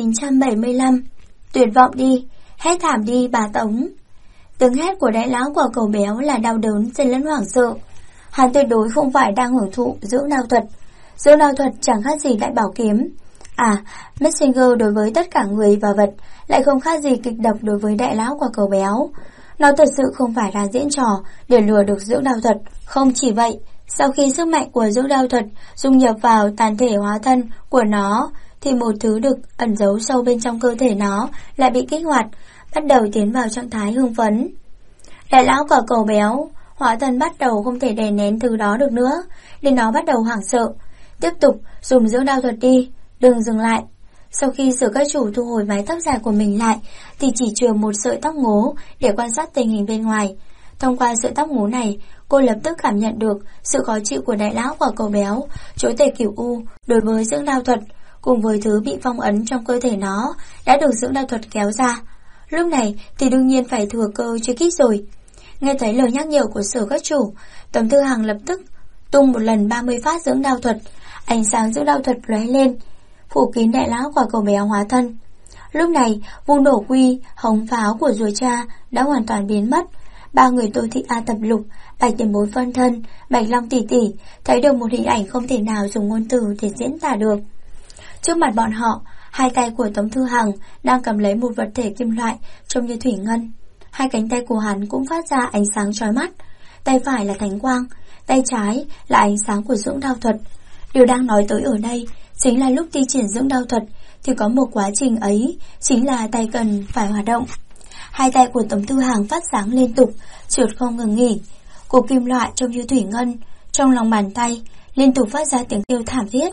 1975. Tuyệt vọng đi, hét thảm đi bà Tống. Tiếng hét của đại lão quả cầu béo là đau đớn xen lẫn hoảng sợ. Hắn tuyệt đối không phải đang hưởng thụ dưỡng đao thuật. Dưỡng đao thuật chẳng khác gì đại bảo kiếm. Messenger đối với tất cả người và vật lại không khác gì kịch độc đối với đại lão quả cầu béo. Nó thật sự không phải là diễn trò để lừa được dưỡng đao thuật. Không chỉ vậy, sau khi sức mạnh của dưỡng đao thuật dung nhập vào tàn thể hóa thân của nó, thì một thứ được ẩn giấu sâu bên trong cơ thể nó lại bị kích hoạt, bắt đầu tiến vào trạng thái hưng phấn. Đại lão quả cầu béo hóa thân bắt đầu không thể đè nén thứ đó được nữa, nên nó bắt đầu hoảng sợ. Tiếp tục dùng dưỡng đao thuật đi, đừng dừng lại. Sau khi Sử Các Chủ thu hồi mái tóc dài của mình lại, thì chỉ chừa một sợi tóc ngố để quan sát tình hình bên ngoài. Thông qua sợi tóc ngố này, cô lập tức cảm nhận được sự khó chịu của đại lão quả cầu béo, Chúa Tể Cửu U đối với dưỡng đao thuật, cùng với thứ bị phong ấn trong cơ thể nó đã được dưỡng đao thuật kéo ra. Lúc này thì đương nhiên phải thừa cơ truy kích rồi. Nghe thấy lời nhắc nhở của Sử Các Chủ, Tống Thư Hàng lập tức tung một lần 30 phát dưỡng đao thuật. Ánh sáng dưỡng đao thuật lóe lên, phủ kín đại lão quả cầu béo hóa thân. Lúc này, vụ nổ quy, hống pháo của rùa cha đã hoàn toàn biến mất. Ba người Tô Thị A Tập Lục, Bạch Tiền Bối phân thân, Bạch Long tỷ tỷ thấy được một hình ảnh không thể nào dùng ngôn từ để diễn tả được. Trước mặt bọn họ, hai tay của Tống Thư Hàng đang cầm lấy một vật thể kim loại trông như thủy ngân. Hai cánh tay của hắn cũng phát ra ánh sáng chói mắt. Tay phải là thánh quang, tay trái là ánh sáng của dưỡng đao thuật. Điều đang nói tới ở đây chính là lúc thi triển dưỡng đao thuật thì có một quá trình ấy, chính là tay cần phải hoạt động. Hai tay của Tống Thư Hàng phát sáng liên tục, trượt không ngừng nghỉ. Cục kim loại trông như thủy ngân trong lòng bàn tay liên tục phát ra tiếng kêu thảm thiết.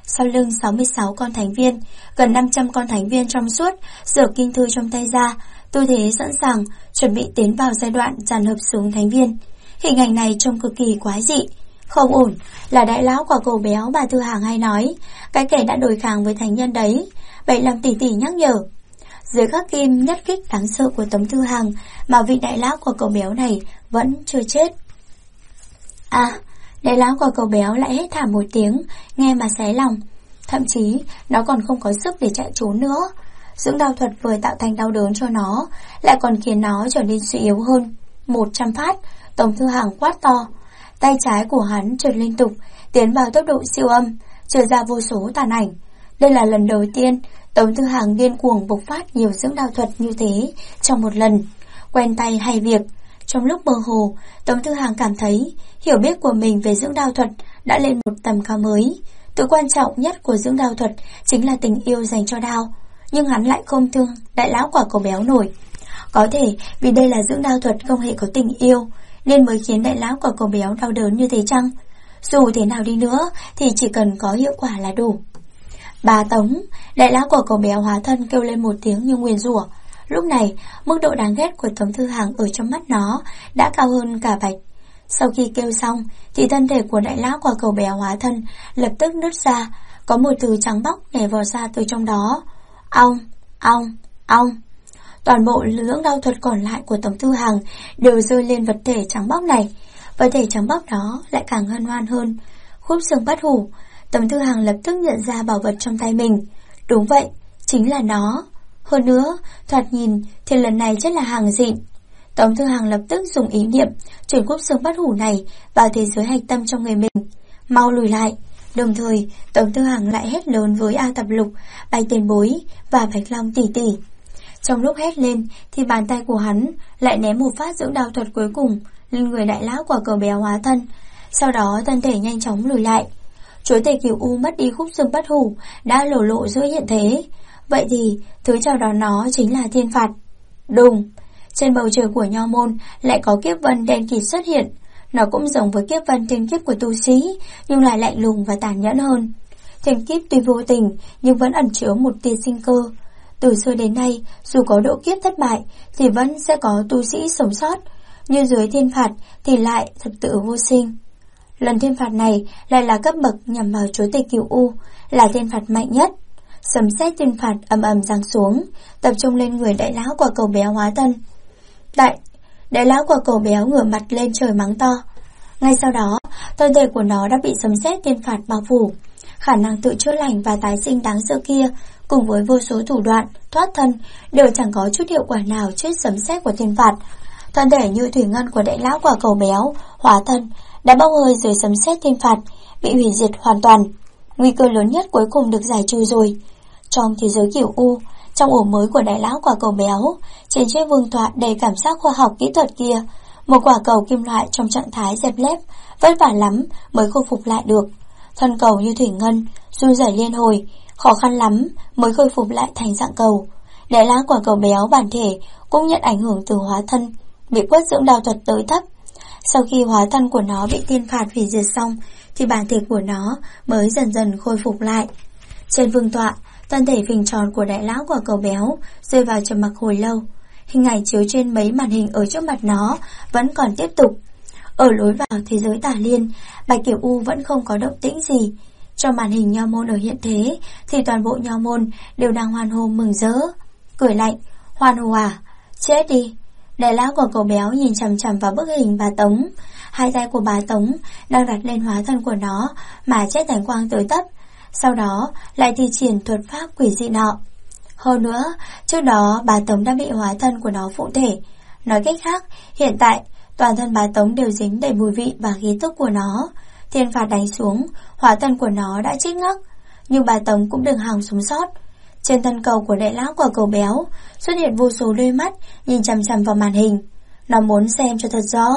Sau lưng 66 con thánh viên, gần 500 con thánh viên trong suốt, giở kinh thư trong tay ra, tư thế sẵn sàng, chuẩn bị tiến vào giai đoạn dàn hợp xuống thánh viên. Hình ảnh này trông cực kỳ quái dị. Không ổn, là đại lão quả cầu béo bà Thư Hàng hay nói, cái kẻ đã đối kháng với thánh nhân đấy. 75 tỷ tỷ nhắc nhở. Dưới khắc kim nhất kích đáng sợ của Tống Thư Hàng mà vị đại lão quả cầu béo này vẫn chưa chết. Đại lão quả cầu béo lại hét thảm một tiếng, nghe mà xé lòng. Thậm chí nó còn không có sức để chạy trốn nữa. Dưỡng đao thuật vừa tạo thành đau đớn cho nó, lại còn khiến nó trở nên suy yếu hơn. 100 phát, Tống Thư Hàng quát to. Tay trái của hắn trượt liên tục, tiến vào tốc độ siêu âm, trượt ra vô số tàn ảnh. Đây là lần đầu tiên Tống Thư Hàng điên cuồng bộc phát nhiều dưỡng đao thuật như thế trong một lần. Quen tay hay việc. Trong lúc mơ hồ, Tống Thư Hàng cảm thấy hiểu biết của mình về dưỡng đao thuật đã lên một tầm cao mới. Thứ quan trọng nhất của dưỡng đao thuật chính là tình yêu dành cho đao. Nhưng hắn lại không thương đại lão quả cầu béo nổi. Có thể vì đây là dưỡng đao thuật không hề có tình yêu, nên mới khiến đại lão quả cầu béo đau đớn như thế chăng? Dù thế nào đi nữa thì chỉ cần có hiệu quả là đủ. Bà Tống, đại lão quả cầu béo hóa thân kêu lên một tiếng như nguyền rủa. Lúc này, mức độ đáng ghét của Tống Thư Hàng ở trong mắt nó đã cao hơn cả bạch. Sau khi kêu xong, thì thân thể của đại lão quả cầu béo hóa thân lập tức nứt ra, có một thứ trắng bóc nhảy vọt ra từ trong đó. Ong, ong, ong. Toàn bộ dưỡng đao thuật còn lại của Tống Thư Hàng đều rơi lên vật thể trắng bóc này. Vật thể trắng bóc đó lại càng hân hoan hơn. Khúc xương bát hủ. Tống Thư Hàng lập tức nhận ra bảo vật trong tay mình. Đúng vậy, chính là nó. Hơn nữa, thoạt nhìn thì lần này rất là hàng xịn. Tống Thư Hàng lập tức dùng ý niệm chuyển khúc xương bát hủ này vào thế giới hạch tâm trong người mình. Mau lùi lại. Đồng thời, Tống Thư Hàng lại hét lớn với A Thập Lục, Bạch Tiền Bối và Bạch Long tỷ tỷ. Trong lúc hét lên thì bàn tay của hắn lại ném một phát dưỡng đao thuật cuối cùng lên người đại lão quả cầu béo hóa thân. Sau đó thân thể nhanh chóng lùi lại. Chúa tể Cửu U mất đi khúc xương bát hủ đã lộ lộ giữa hiện thế. Vậy thì thứ chào đón nó chính là thiên phạt. Đùng! Trên bầu trời của Nho Môn lại có kiếp vân đen kịt xuất hiện. Nó cũng giống với kiếp vân thiên kiếp của tu sĩ, nhưng lại lạnh lùng và tàn nhẫn hơn. Thiên kiếp tuy vô tình nhưng vẫn ẩn chứa một tia sinh cơ. Từ xưa đến nay, dù có độ kiếp thất bại thì vẫn sẽ có tu sĩ sống sót, như dưới thiên phạt thì lại thập tự vô sinh. Lần thiên phạt này lại là cấp bậc nhằm vào chúa tể Cửu U, là thiên phạt mạnh nhất. Sấm sét thiên phạt ầm ầm giáng xuống, tập trung lên người đại lão quả cầu béo hóa thân. Đại lão quả cầu béo ngửa mặt lên trời mắng to. Ngay sau đó, thân thể của nó đã bị sấm sét thiên phạt bao phủ. Khả năng tự chữa lành và tái sinh đáng sợ kia, cùng với vô số thủ đoạn thoát thân, đều chẳng có chút hiệu quả nào trước sấm sét của thiên phạt. Thân thể như thủy ngân của đại lão quả cầu béo hóa thân đã bốc hơi dưới sấm sét thiên phạt, bị hủy diệt hoàn toàn. Nguy cơ lớn nhất cuối cùng được giải trừ rồi. Trong thế giới Cửu U, trong ổ mới của đại lão quả cầu béo, trên chiếc vương tọa đầy cảm giác khoa học kỹ thuật kia, một quả cầu kim loại trong trạng thái dẹp lép, vất vả lắm mới khôi phục lại được. Thân cầu như thủy ngân, run rẩy liên hồi, khó khăn lắm mới khôi phục lại thành dạng cầu. Đại lão quả cầu béo bản thể cũng nhận ảnh hưởng từ hóa thân, bị quất dưỡng đao thuật tới thấp. Sau khi hóa thân của nó bị thiên phạt hủy diệt xong, thì bản thể của nó mới dần dần khôi phục lại. Trên vương tọa, thân thể phình tròn của đại lão quả cầu béo rơi vào trầm mặc hồi lâu. Hình ảnh chiếu trên mấy màn hình ở trước mặt nó vẫn còn tiếp tục. Ở lối vào thế giới Tà Liên, Bạch Cửu U vẫn không có động tĩnh gì. Trong màn hình Nho Môn ở hiện thế thì toàn bộ Nho Môn đều đang hoan hô mừng rỡ. Cười lạnh, hoan hô à? Chết đi! Đại lão quả cầu béo nhìn chằm chằm vào bức hình bà Tống. Hai tay của bà Tống đang đặt lên hóa thân của nó mà chết thành quang tới tấp. Sau đó lại thi triển thuật pháp quỷ dị nọ. Hơn nữa, trước đó bà Tống đã bị hóa thân của nó phụ thể. Nói cách khác, hiện tại toàn thân bà Tống đều dính đầy mùi vị và khí tức của nó. Thiên phạt đánh xuống, hóa thân của nó đã chết ngất, nhưng bà Tống cũng đừng hòng sống sót. Trên thân cầu của đại lão quả cầu béo xuất hiện vô số đôi mắt nhìn chằm chằm vào màn hình. Nó muốn xem cho thật rõ.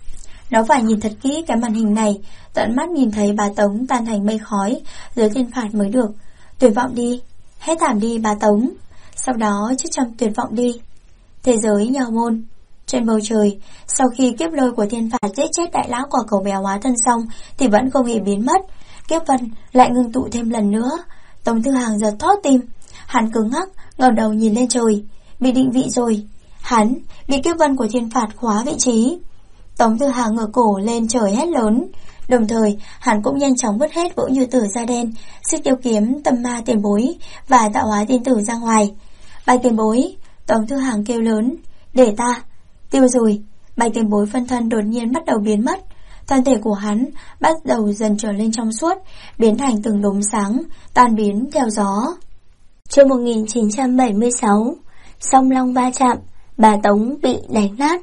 Nó phải nhìn thật kỹ cái màn hình này, tận mắt nhìn thấy bà Tống tan thành mây khói dưới thiên phạt mới được. Tuyệt vọng đi, hét thảm đi bà Tống. Sau đó chết trong tuyệt vọng đi. Thế giới Nho Môn. Trên bầu trời, sau khi kiếp lôi của thiên phạt giết chết đại lão quả cầu béo hóa thân xong thì vẫn không hề biến mất. kiếp vân lại ngưng tụ thêm lần nữa. Tống Thư Hàng giật thót tim. Hắn cứng ngắc, ngẩng đầu nhìn lên trời. Bị định vị rồi. Hắn bị kiếp vân của thiên phạt khóa vị trí. Tống Thư Hàng ngửa cổ lên trời hét lớn. Đồng thời, hắn cũng nhanh chóng vứt hết Vũ Như Tử da đen, Xích Tiêu Kiếm, Tâm Ma Tiền Bối và Tạo Hóa Tiên Tử ra ngoài. Bạch Tiền Bối, Tống Thư Hàng kêu lớn, để ta. Tiêu rồi. Bạch Tiền Bối phân thân đột nhiên bắt đầu biến mất. Thân thể của hắn bắt đầu dần trở lên trong suốt, biến thành từng đốm sáng, tan biến theo gió. Chương 1976. Song long va chạm, bà Tống bị đánh nát.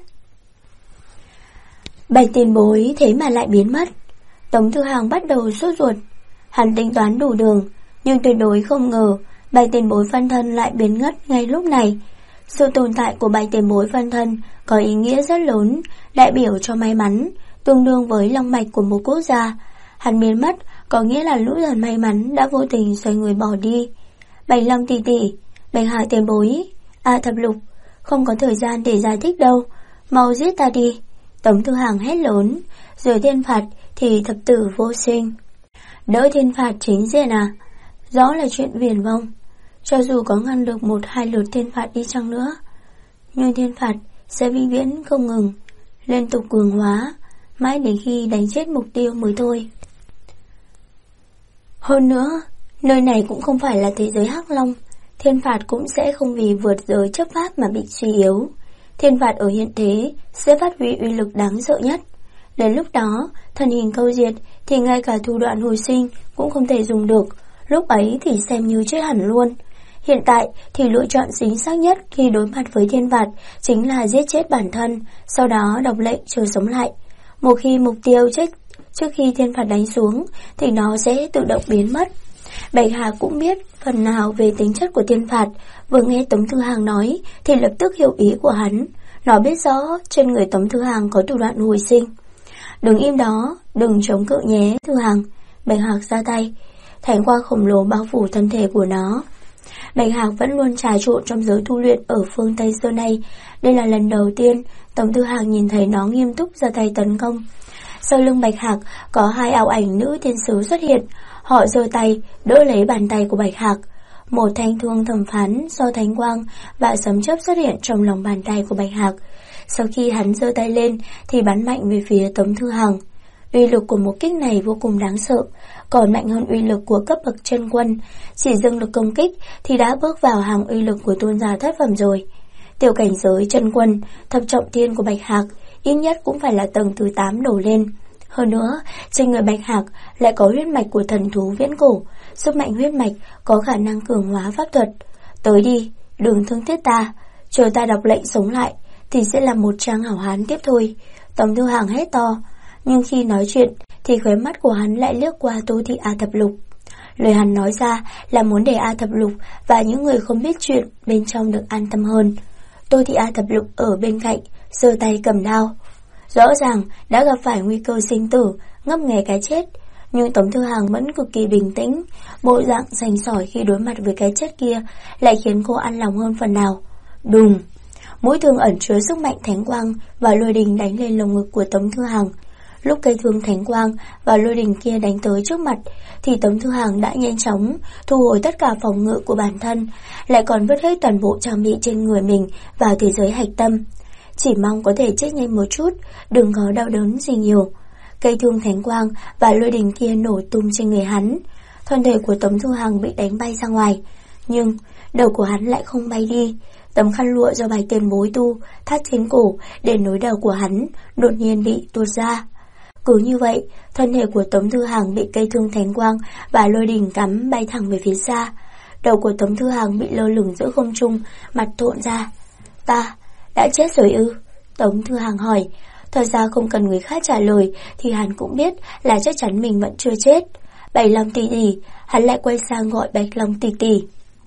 Bạch Tiền Bối thế mà lại biến mất. Tống Thư Hàng bắt đầu sốt ruột. Hắn tính toán đủ đường, nhưng tuyệt đối không ngờ Bạch Tiền Bối phân thân lại biến mất ngay lúc này. Sự tồn tại của Bạch Tiền Bối phân thân có ý nghĩa rất lớn, đại biểu cho may mắn, tương đương với long mạch của một quốc gia. Hắn biến mất có nghĩa là lũ thần may mắn đã vô tình xoay người bỏ đi. Bạch Long tỷ tỷ, Bạch Hạ Tiền Bối, A Thập Lục, không có thời gian để giải thích đâu, mau giết ta đi. Tống Thư Hàng hét lớn, dưới thiên phạt thì thập tử vô sinh. Đỡ thiên phạt chính diện à? Rõ là chuyện viển vông. Cho dù có ngăn được 1-2 lượt thiên phạt đi chăng nữa, nhưng thiên phạt sẽ vĩnh viễn không ngừng, liên tục cường hóa, mãi đến khi đánh chết mục tiêu mới thôi. Hơn nữa, nơi này cũng không phải là thế giới Hắc Long, thiên phạt cũng sẽ không vì vượt giới chấp pháp mà bị suy yếu. Thiên phạt ở hiện thế sẽ phát huy uy lực đáng sợ nhất. Đến lúc đó, thần hình câu diệt thì ngay cả thủ đoạn hồi sinh cũng không thể dùng được, lúc ấy thì xem như chết hẳn luôn. Hiện tại thì lựa chọn chính xác nhất khi đối mặt với thiên phạt chính là giết chết bản thân, sau đó đọc lệnh chờ sống lại. Một khi mục tiêu chết trước khi thiên phạt đánh xuống thì nó sẽ tự động biến mất. Bạch Hà cũng biết phần nào về tính chất của thiên phạt, vừa nghe Tống Thư Hàng nói thì lập tức hiểu ý của hắn. Nó biết rõ trên người Tống Thư Hàng có thủ đoạn hồi sinh. Đừng im đó, đừng chống cự nhé Thư Hàng. Bạch Hạc ra tay, thánh quang khổng lồ bao phủ thân thể của nó. Bạch Hạc vẫn luôn trà trộn trong giới tu luyện ở phương Tây Sơn này. Đây là lần đầu tiên Tống Thư Hàng nhìn thấy nó nghiêm túc ra tay tấn công. Sau lưng Bạch Hạc có 2 ảo ảnh nữ thiên sứ xuất hiện. Họ giơ tay đỡ lấy bàn tay của Bạch Hạc. Một thanh thương thẩm phán do thánh quang và sấm chớp xuất hiện trong lòng bàn tay của Bạch Hạc. Sau khi hắn giơ tay lên thì bắn mạnh về phía Tống Thư Hàng. Uy lực của một kích này vô cùng đáng sợ, còn mạnh hơn uy lực của cấp bậc chân quân. Chỉ dừng lực công kích thì đã bước vào hàng uy lực của tôn giả thất phẩm rồi. Tiểu cảnh giới chân quân, thập trọng thiên của Bạch Hạc ít nhất cũng phải là tầng thứ 8 đổ lên. Hơn nữa, trên người Bạch Hạc lại có huyết mạch của thần thú viễn cổ, sức mạnh huyết mạch có khả năng cường hóa pháp thuật. Tới đi, đừng thương tiếc ta, chờ ta đọc lệnh sống lại thì sẽ là một trang hảo hán tiếp thôi. Tống Thư Hàng hét to, nhưng khi nói chuyện thì khóe mắt của hắn lại liếc qua Tô Thị A Thập Lục. Lời hắn nói ra là muốn để A Thập Lục và những người không biết chuyện bên trong được an tâm hơn. Tô Thị A Thập Lục ở bên cạnh, giơ tay cầm đao. Rõ ràng đã gặp phải nguy cơ sinh tử, ngấp nghé cái chết, nhưng Tống Thư Hàng vẫn cực kỳ bình tĩnh. Bộ dạng sành sỏi khi đối mặt với cái chết kia lại khiến cô an lòng hơn phần nào. Đùng! Mũi thương ẩn chứa sức mạnh thánh quang và lôi đình đánh lên lồng ngực của Tống Thư Hàng. Lúc cây thương thánh quang và lôi đình kia đánh tới trước mặt thì Tống Thư Hàng đã nhanh chóng thu hồi tất cả phòng ngự của bản thân, lại còn vứt hết toàn bộ trang bị trên người mình vào thế giới hạch tâm. Chỉ mong có thể chết nhanh một chút, đừng có đau đớn gì nhiều. Cây thương thánh quang và lôi đình kia nổ tung trên người hắn. Thân thể của Tống Thư Hàng bị đánh bay ra ngoài, nhưng đầu của hắn lại không bay đi. Tấm khăn lụa do Bạch Tiền Bối tu thắt trên cổ để nối đầu của hắn đột nhiên bị tuột ra. Cứ như vậy, thân thể của Tống Thư Hàng bị cây thương thánh quang và lôi đình cắm bay thẳng về phía xa. Đầu của Tống Thư Hàng bị lơ lửng giữa không trung, mặt thộn ra. Ta đã chết rồi ư? Tống Thư Hàng hỏi. Thật ra không cần người khác trả lời thì hắn cũng biết là chắc chắn mình vẫn chưa chết. Bạch Long tỷ tỷ, hắn lại quay sang gọi Bạch Long tỷ tỷ.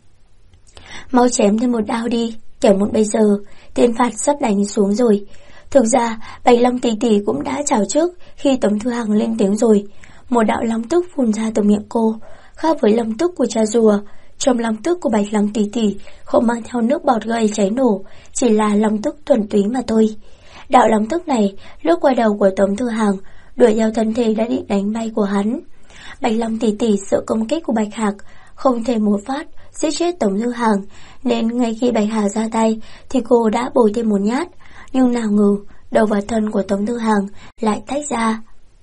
Mau chém thêm một đao đi, kẻo một bây giờ thiên phạt sắp đánh xuống rồi. Thực ra Bạch Long tỷ tỷ cũng đã chào trước khi Tống Thư Hàng lên tiếng rồi. Một đạo long tức phun ra từ miệng cô, khác với long tức của cha rùa. Trong long tức của Bạch Long tỷ tỷ không mang theo nước bọt gây cháy nổ, chỉ là long tức thuần túy mà thôi. Đạo long tức này lướt qua đầu của Tống Thư Hàng, đuổi theo thân thể đã định đánh bay của hắn. Bạch Long tỷ tỷ sợ công kích của Bạch Hạc không thể một phát giết chết Tống Thư Hàng, nên ngay khi Bạch Hạc ra tay thì cô đã bồi thêm một nhát, nhưng nào ngờ đầu và thân của Tống Thư Hàng lại tách ra.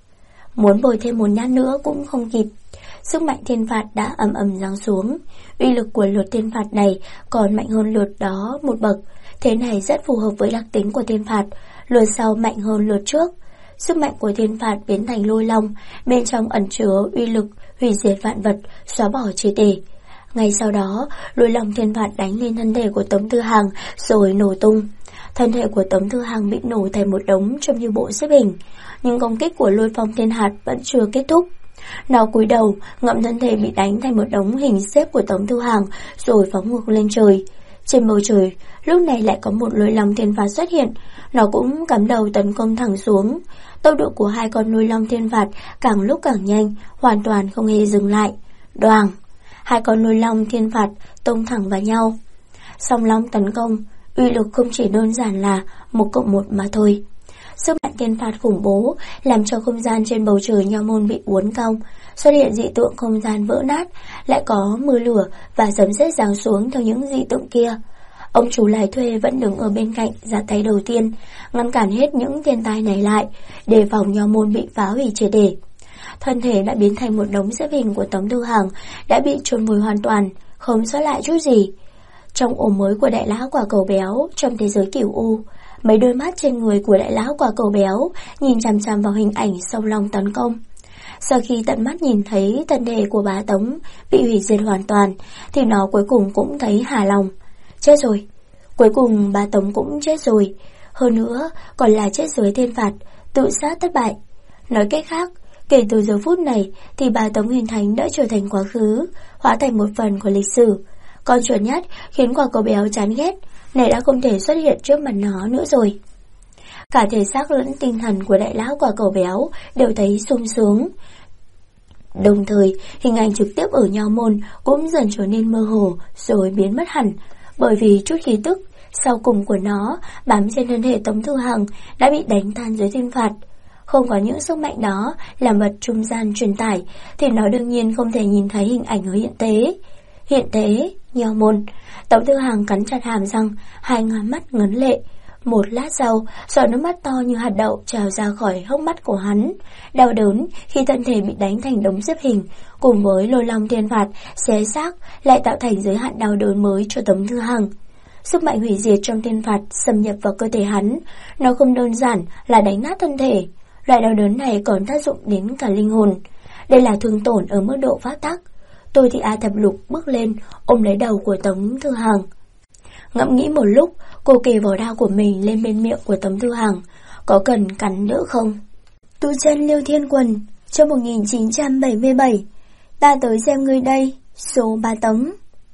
Muốn bồi thêm một nhát nữa cũng không kịp, sức mạnh thiên phạt đã ầm ầm giáng xuống. Uy lực của lượt thiên phạt này còn mạnh hơn lượt đó một bậc. Thế này rất phù hợp với đặc tính của thiên phạt, lượt sau mạnh hơn lượt trước. Sức mạnh của thiên phạt biến thành lôi long, bên trong ẩn chứa uy lực hủy diệt vạn vật, xóa bỏ triệt để. Ngay sau đó, lôi long thiên phạt đánh lên thân thể của Tống Thư Hàng rồi nổ tung. Thân thể của Tống Thư Hàng bị nổ thành một đống trông như bộ xếp hình, nhưng công kích của lôi phong thiên hạt vẫn chưa kết thúc. Nó cúi đầu ngậm thân thể bị đánh thành một đống hình xếp của Tống Thư Hàng rồi phóng ngược lên trời. Trên bầu trời lúc này lại có một lôi long thiên phạt xuất hiện, nó cũng cắm đầu tấn công thẳng xuống. Tốc độ của hai con lôi long thiên phạt càng lúc càng nhanh, hoàn toàn không hề dừng lại. Đoàng, hai con lôi long thiên phạt tông thẳng vào nhau. Song long tấn công, uy lực không chỉ đơn giản là 1+1 mà thôi. Sức mạnh thiên phạt khủng bố làm cho không gian trên bầu trời Nho Môn bị uốn cong, xuất hiện dị tượng không gian vỡ nát, lại có mưa lửa và sấm sét giáng xuống theo những dị tượng kia. Ông chủ Lai Thuê vẫn đứng ở bên cạnh ra tay đầu tiên, ngăn cản hết những thiên tai này lại, đề phòng Nho Môn bị phá hủy triệt để. Thân thể đã biến thành một đống xếp hình của Tống Thư Hàng đã bị chôn vùi hoàn toàn, không sót lại chút gì. Trong ổ mới của đại lão quả cầu béo trong thế giới Cửu U, mấy đôi mắt trên người của đại lão quả cầu béo nhìn chằm chằm vào hình ảnh song long tấn công. Sau khi tận mắt nhìn thấy thân thể của bá Tống bị hủy diệt hoàn toàn, thì nó cuối cùng cũng thấy hả lòng. Chết rồi, cuối cùng bá Tống cũng chết rồi, hơn nữa còn là chết dưới thiên phạt, tự sát thất bại. Nói cách khác, kể từ giờ phút này thì bá Tống Huyền Thánh đã trở thành quá khứ, hóa thành một phần của lịch sử. Con chuột nhắt khiến quả cầu béo chán ghét này đã không thể xuất hiện trước mặt nó nữa rồi. Cả thể xác lẫn tinh thần của đại lão quả cầu béo đều thấy sung sướng. Đồng thời, hình ảnh trực tiếp ở Nho Môn cũng dần trở nên mơ hồ rồi biến mất hẳn, bởi vì chút khí tức sau cùng của nó bám trên thân thể Tống Thư Hàng đã bị đánh tan dưới thiên phạt. Không có những sức mạnh đó làm vật trung gian truyền tải thì nó đương nhiên không thể nhìn thấy hình ảnh ở hiện tế. Hiện tế, Nho Môn. Tống Thư Hàng cắn chặt hàm răng, hai ngón mắt ngấn lệ. Một lát sau, giọt nước mắt to như hạt đậu trào ra khỏi hốc mắt của hắn. Đau đớn khi thân thể bị đánh thành đống xếp hình, cùng với lôi long thiên phạt xé xác lại tạo thành giới hạn đau đớn mới cho Tống Thư Hàng. Sức mạnh hủy diệt trong thiên phạt xâm nhập vào cơ thể hắn, nó không đơn giản là đánh nát thân thể. Loại đau đớn này còn tác dụng đến cả linh hồn. Đây là thương tổn ở mức độ phát tác. Tôi thì A Thập Lục bước lên ôm lấy đầu của Tống Thư Hàng. Ngẫm nghĩ một lúc, cô kề vỏ đao của mình lên bên miệng của Tống Thư Hàng. Có cần cắn nữa không? Tu chân Liêu Thiên Quần, chương 1977. Ta tới xem ngươi đây, số 3 Tống.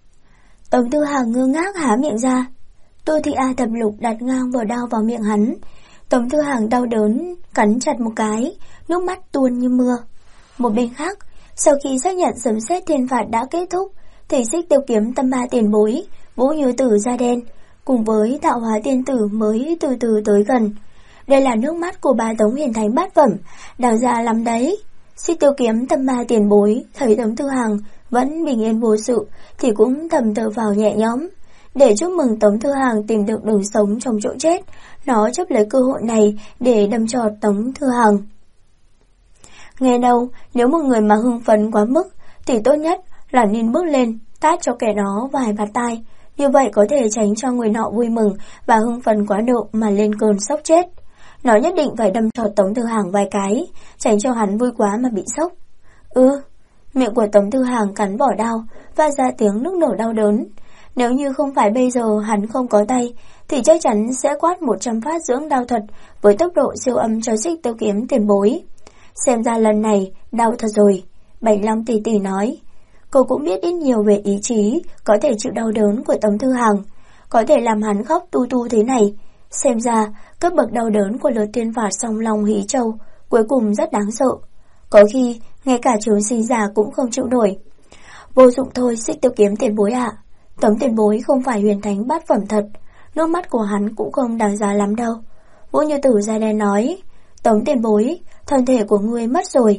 Tống Thư Hàng ngơ ngác há miệng ra. Tôi thì A Thập Lục đặt ngang vỏ đao vào miệng hắn. Tống Thư Hàng đau đớn, cắn chặt một cái, nước mắt tuôn như mưa. Một bên khác, sau khi xác nhận sấm sét thiên phạt đã kết thúc, thì Xích Tiêu Kiếm Tâm Ma tiền bối, Vũ Như Tử da đen, cùng với Tạo Hóa Tiên Tử mới từ từ tới gần. Đây là nước mắt của bà Tống Huyền Thánh bát phẩm, đáng ra lắm đấy. Xích Tiêu Kiếm Tâm Ma tiền bối thấy Tống Thư Hàng vẫn bình yên vô sự thì cũng thầm thở vào nhẹ nhõm. Để chúc mừng Tống Thư Hàng tìm được đường sống trong chỗ chết, nó chấp lấy cơ hội này để đâm trọt Tống Thư Hàng. Nghe đâu, nếu một người mà hưng phấn quá mức thì tốt nhất là nên bước lên tát cho kẻ đó vài bạt tai. Như vậy có thể tránh cho người nọ vui mừng và hưng phấn quá độ mà lên cơn sốc chết. Nó nhất định phải đâm trọt Tống Thư Hàng vài cái, tránh cho hắn vui quá mà bị sốc. Miệng của Tống Thư Hàng cắn bỏ đao, phát ra tiếng nức nở đau đớn. Nếu như không phải bây giờ hắn không có tay, thì chắc chắn sẽ quát 100 phát dưỡng đao thuật với tốc độ siêu âm cho Xích Tiêu Kiếm tiền bối. Xem ra lần này đau thật rồi, Bạch Long tỷ tỷ nói. Cô cũng biết ít nhiều về ý chí có thể chịu đau đớn của Tống Thư Hàng, có thể làm hắn khóc tu tu thế này. Xem ra cấp bậc đau đớn của lượt thiên phạt song long hí châu cuối cùng rất đáng sợ. Có khi ngay cả trường sinh giả cũng không chịu nổi. Vô dụng thôi Xích Tiêu Kiếm tiền bối ạ. Tống tiền bối không phải huyền thánh bát phẩm thật, nước mắt của hắn cũng không đáng giá lắm đâu. Vũ Như Tử da đen nói. Tống tiền bối, thân thể của ngươi mất rồi.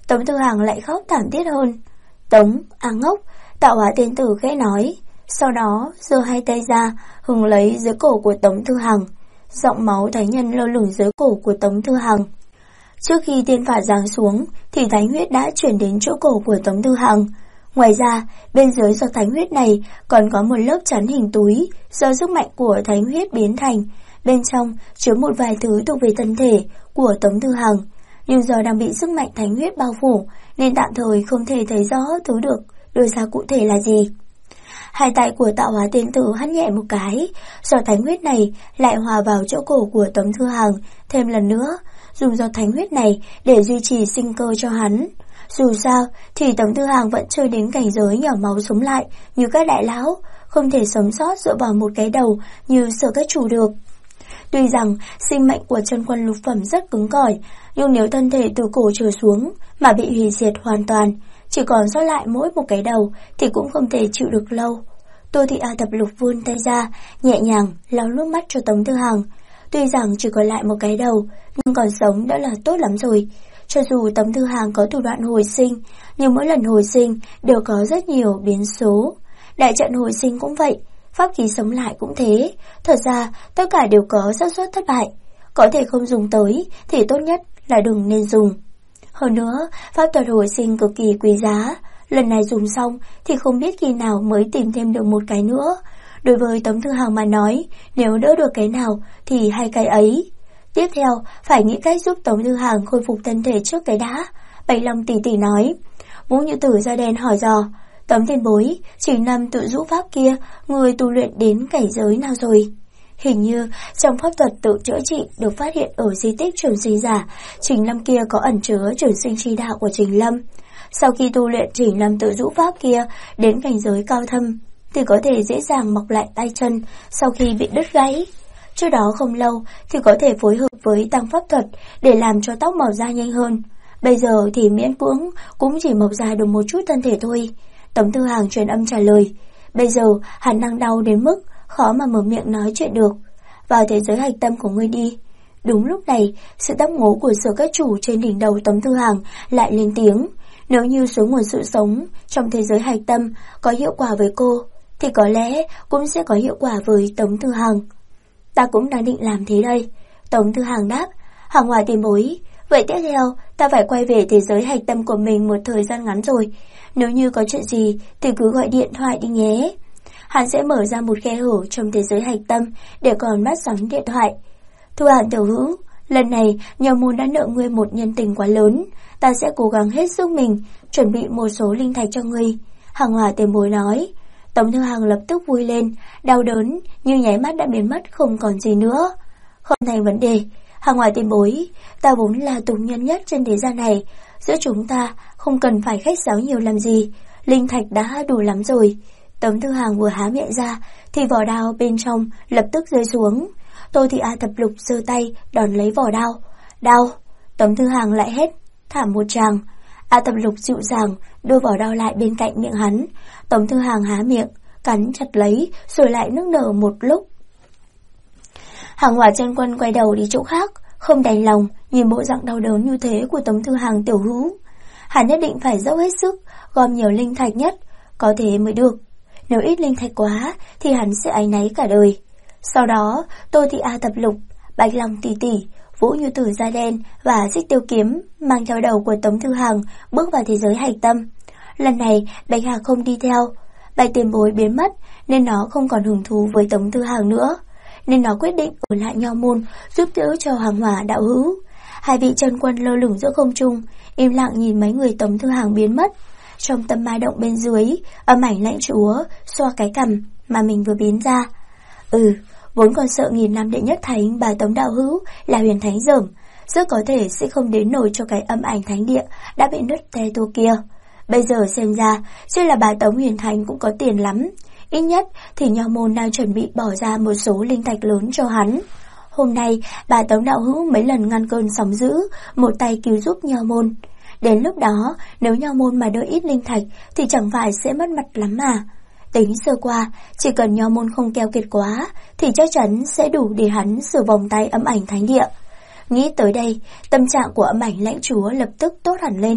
Tống Thư Hàng lại khóc thảm thiết hơn. Tống, ngốc, Tạo Hóa Tiên Tử khẽ nói. Sau đó giơ hai tay ra, hừng lấy dưới cổ của Tống Thư Hàng. Giọng máu thánh nhân lơ lửng dưới cổ của Tống Thư Hàng. Trước khi tiên phạt giáng xuống thì thánh huyết đã chuyển đến chỗ cổ của Tống Thư Hàng. Ngoài ra, bên dưới giọt thánh huyết này còn có một lớp chắn hình túi do sức mạnh của thánh huyết biến thành. Bên trong chứa một vài thứ thuộc về thân thể của Tống Thư Hàng, nhưng do đang bị sức mạnh thánh huyết bao phủ nên tạm thời không thể thấy rõ thứ được đưa ra cụ thể là gì. Hai tay của Tạo Hóa Tiên Tử hắt nhẹ một cái, giọt thánh huyết này lại hòa vào chỗ cổ của Tống Thư Hàng thêm lần nữa, dùng giọt thánh huyết này để duy trì sinh cơ cho hắn. Dù sao thì Tống Thư Hàng vẫn chưa đến cảnh giới nhỏ máu sống lại như các đại lão, không thể sống sót dựa vào một cái đầu như Sở Các Chủ được. Tuy rằng sinh mệnh của chân quân lục phẩm rất cứng cỏi, nhưng nếu thân thể từ cổ trở xuống mà bị hủy diệt hoàn toàn, chỉ còn sót lại mỗi một cái đầu thì cũng không thể chịu được lâu. Tô Thị A Thập Lục vươn tay ra, nhẹ nhàng lau nước mắt cho Tống Thư Hàng. Tuy rằng chỉ còn lại một cái đầu, nhưng còn sống đã là tốt lắm rồi. Cho dù Tống Thư Hàng có thủ đoạn hồi sinh, nhưng mỗi lần hồi sinh đều có rất nhiều biến số. Đại trận hồi sinh cũng vậy, pháp khí sống lại cũng thế. Thật ra tất cả đều có xác suất thất bại. Có thể không dùng tới thì tốt nhất là đừng nên dùng. Hơn nữa, pháp thuật hồi sinh cực kỳ quý giá. Lần này dùng xong thì không biết khi nào mới tìm thêm được một cái nữa. Đối với Tống Thư Hàng mà nói, nếu đỡ được cái nào thì hai cái ấy. Tiếp theo, phải nghĩ cách giúp Tống Thư Hàng khôi phục thân thể trước cái đã. Bạch Long tỷ tỷ nói. Vũ Như Tử da đen hỏi dò. Tống tiền bối, Trình Lâm tự rũ pháp kia, người tu luyện đến cảnh giới nào rồi? Hình như trong pháp thuật tự chữa trị được phát hiện ở di tích Trường Sinh Giả, Trình Lâm kia có ẩn chứa trường sinh chi đạo của Trình Lâm. Sau khi tu luyện Trình Lâm tự rũ pháp kia đến cảnh giới cao thâm thì có thể dễ dàng mọc lại tay chân sau khi bị đứt gãy. Trước đó không lâu thì có thể phối hợp với tăng pháp thuật để làm cho tóc mọc ra nhanh hơn. Bây giờ thì miễn cưỡng cũng chỉ mọc ra được một chút thân thể thôi. Tống Thư Hàng truyền âm trả lời. Bây giờ hắn đang đau đến mức khó mà mở miệng nói chuyện được. Vào thế giới hạch tâm của ngươi đi. Đúng lúc này, sự tóc ngố của Sở Các Chủ trên đỉnh đầu Tống Thư Hàng lại lên tiếng. Nếu như số nguồn sự sống trong thế giới hạch tâm có hiệu quả với cô, thì có lẽ cũng sẽ có hiệu quả với Tống Thư Hàng. Ta cũng đang định làm thế đây. Tống Thư Hàng đáp. Hàng Hòa tiền bối, vậy tiếp theo ta phải quay về thế giới hạch tâm của mình một thời gian ngắn rồi. Nếu như có chuyện gì thì cứ gọi điện thoại đi nhé. Hắn sẽ mở ra một khe hở trong thế giới hạch tâm để còn bắt sóng điện thoại. Thu Hàng tiểu hữu, lần này Nho Môn đã nợ ngươi một nhân tình quá lớn, ta sẽ cố gắng hết sức mình chuẩn bị một số linh thạch cho ngươi. Hàng Hòa tiền bối nói. Tống Thư Hàng lập tức vui lên, đau đớn như nháy mắt đã biến mất không còn gì nữa. Không thành vấn đề, Hàng Hòa tiền bối, ta vốn là tùng nhân nhất trên thế gian này, giữa chúng ta không cần phải khách sáo nhiều làm gì, linh thạch đã đủ lắm rồi. Tống Thư Hàng vừa há miệng ra thì vỏ đao bên trong lập tức rơi xuống. Tô Thị A Thập Lục giơ tay đón lấy vỏ đao. Đau! Tống Thư Hàng lại hét thảm một tràng. A Thập Lục dịu dàng đưa vỏ đao lại bên cạnh miệng hắn. Tống Thư Hàng há miệng, cắn chặt lấy rồi lại nức nở một lúc. Hàng Hỏa chân quân quay đầu đi chỗ khác, không đành lòng nhìn bộ dạng đau đớn như thế của Tống Thư Hàng tiểu hữu. Hắn nhất định phải dốc hết sức gom nhiều linh thạch nhất, có thế mới được. Nếu ít linh thạch quá thì hắn sẽ áy náy cả đời. Sau đó, Tô Thị A Thập Lục, Bạch Long tỷ tỷ, Vũ Như Tử da đen và Xích Tiêu Kiếm mang theo đầu của Tống Thư Hàng bước vào thế giới hạch tâm. Lần này Bạch Hạc không đi theo. Bạch tiền bối biến mất nên nó không còn hứng thú với Tống Thư Hàng nữa, nên nó quyết định ở lại Nho Môn giúp đỡ cho Hàng Hỏa đạo hữu. Hai vị chân quân lơ lửng giữa không trung, im lặng nhìn mấy người Tống Thư Hàng biến mất. Trong tâm ma động bên dưới, âm ảnh lãnh chúa xoa cái cằm mà mình vừa biến ra. Vốn còn sợ nghìn năm đệ nhất thánh bà Tống đạo hữu là huyền thánh dởm, rất có thể sẽ không đến nổi cho cái âm ảnh thánh địa đã bị nứt te tua kia. Bây giờ xem ra, chứ là bà Tống huyền thánh cũng có tiền lắm. Ít nhất thì Nho Môn đang chuẩn bị bỏ ra một số linh thạch lớn cho hắn. Hôm nay, bà Tống đạo hữu mấy lần ngăn cơn sóng dữ, một tay cứu giúp Nho Môn. Đến lúc đó, nếu Nho Môn mà đỡ ít linh thạch thì chẳng phải sẽ mất mặt lắm mà. Tính sơ qua, chỉ cần Nho Môn không keo kiệt quá thì chắc chắn sẽ đủ để hắn sửa vòng tay âm ảnh thánh địa. Nghĩ tới đây, tâm trạng của âm ảnh lãnh chúa lập tức tốt hẳn lên.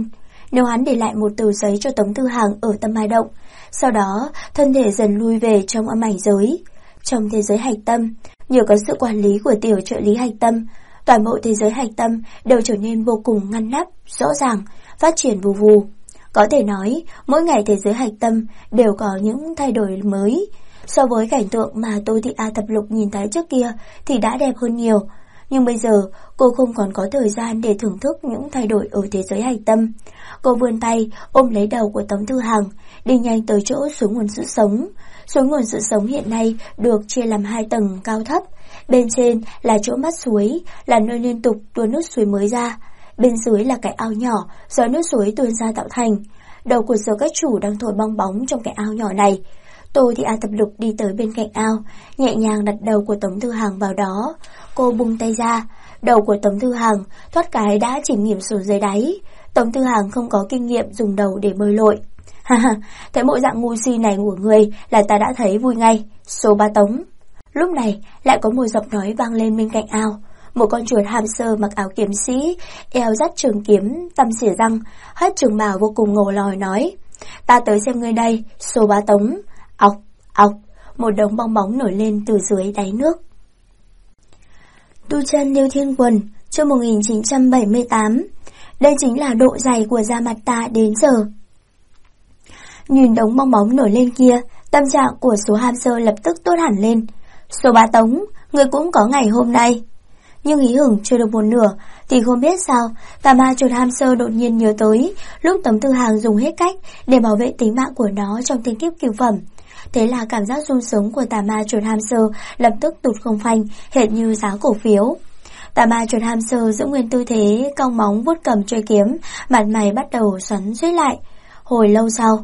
Nếu hắn để lại một tờ giấy cho Tống Thư Hàng ở Tâm Mai Động, sau đó thân thể dần lui về trong âm ảnh giới. Trong thế giới hạch tâm, nhờ có sự quản lý của tiểu trợ lý hạch tâm, toàn bộ thế giới hạch tâm đều trở nên vô cùng ngăn nắp, rõ ràng, phát triển vù vù. Có thể nói, mỗi ngày thế giới hạch tâm đều có những thay đổi mới. So với cảnh tượng mà Tô Thị A Thập Lục nhìn thấy trước kia thì đã đẹp hơn nhiều. Nhưng bây giờ, cô không còn có thời gian để thưởng thức những thay đổi ở thế giới hạch tâm. Cô vươn tay, ôm lấy đầu của Tống Thư Hàng, đi nhanh tới chỗ suối nguồn sự sống. Suối nguồn sự sống hiện nay được chia làm 2 tầng cao thấp. Bên trên là chỗ mắt suối, là nơi liên tục tuôn nước suối mới ra. Bên dưới là cái ao nhỏ do nước suối tuôn ra tạo thành. Đầu của Sở Các Chủ đang thổi bong bóng trong cái ao nhỏ này. Tô Thị A Thập Lục đi tới bên cạnh ao, nhẹ nhàng đặt đầu của Tống Thư Hàng vào đó. Cô buông tay ra, đầu của Tống Thư Hàng thoát cái đã chìm nghỉm xuống dưới đáy. Tống Thư Hàng không có kinh nghiệm dùng đầu để bơi lội. Thấy bộ dạng ngu si này của người là ta đã thấy vui ngay. Số 3 Tống. Lúc này lại có một giọng nói vang lên bên cạnh ao. Một con chuột hamster mặc áo kiếm sĩ, eo dắt trường kiếm, tăm xỉa răng, hất trường bào vô cùng ngầu lòi nói: Ta tới xem ngươi đây, số 3 Tống. Ọc, ọc, một đống bong bóng nổi lên từ dưới đáy nước. Tu chân Liêu Thiên Quần, chương 1978. Đây chính là độ dày của da mặt ta đến giờ. Nhìn đống bong bóng nổi lên kia, tâm trạng của số hamster lập tức tốt hẳn lên. Số 3 Tống, người cũng có ngày hôm nay. Nhưng hí hửng chưa được một nửa thì không biết sao tà ma chuột hamster đột nhiên nhớ tới lúc Tống Thư Hàng dùng hết cách để bảo vệ tính mạng của nó trong thiên kiếp cửu phẩm. Thế là cảm giác sung sướng của tà ma chuột hamster lập tức tụt không phanh, hệt như giá cổ phiếu. Tà ma chuột hamster giữ nguyên tư thế cong móng vuốt cầm chuôi kiếm, mặt mày bắt đầu xoắn xuýt lại. Hồi lâu sau,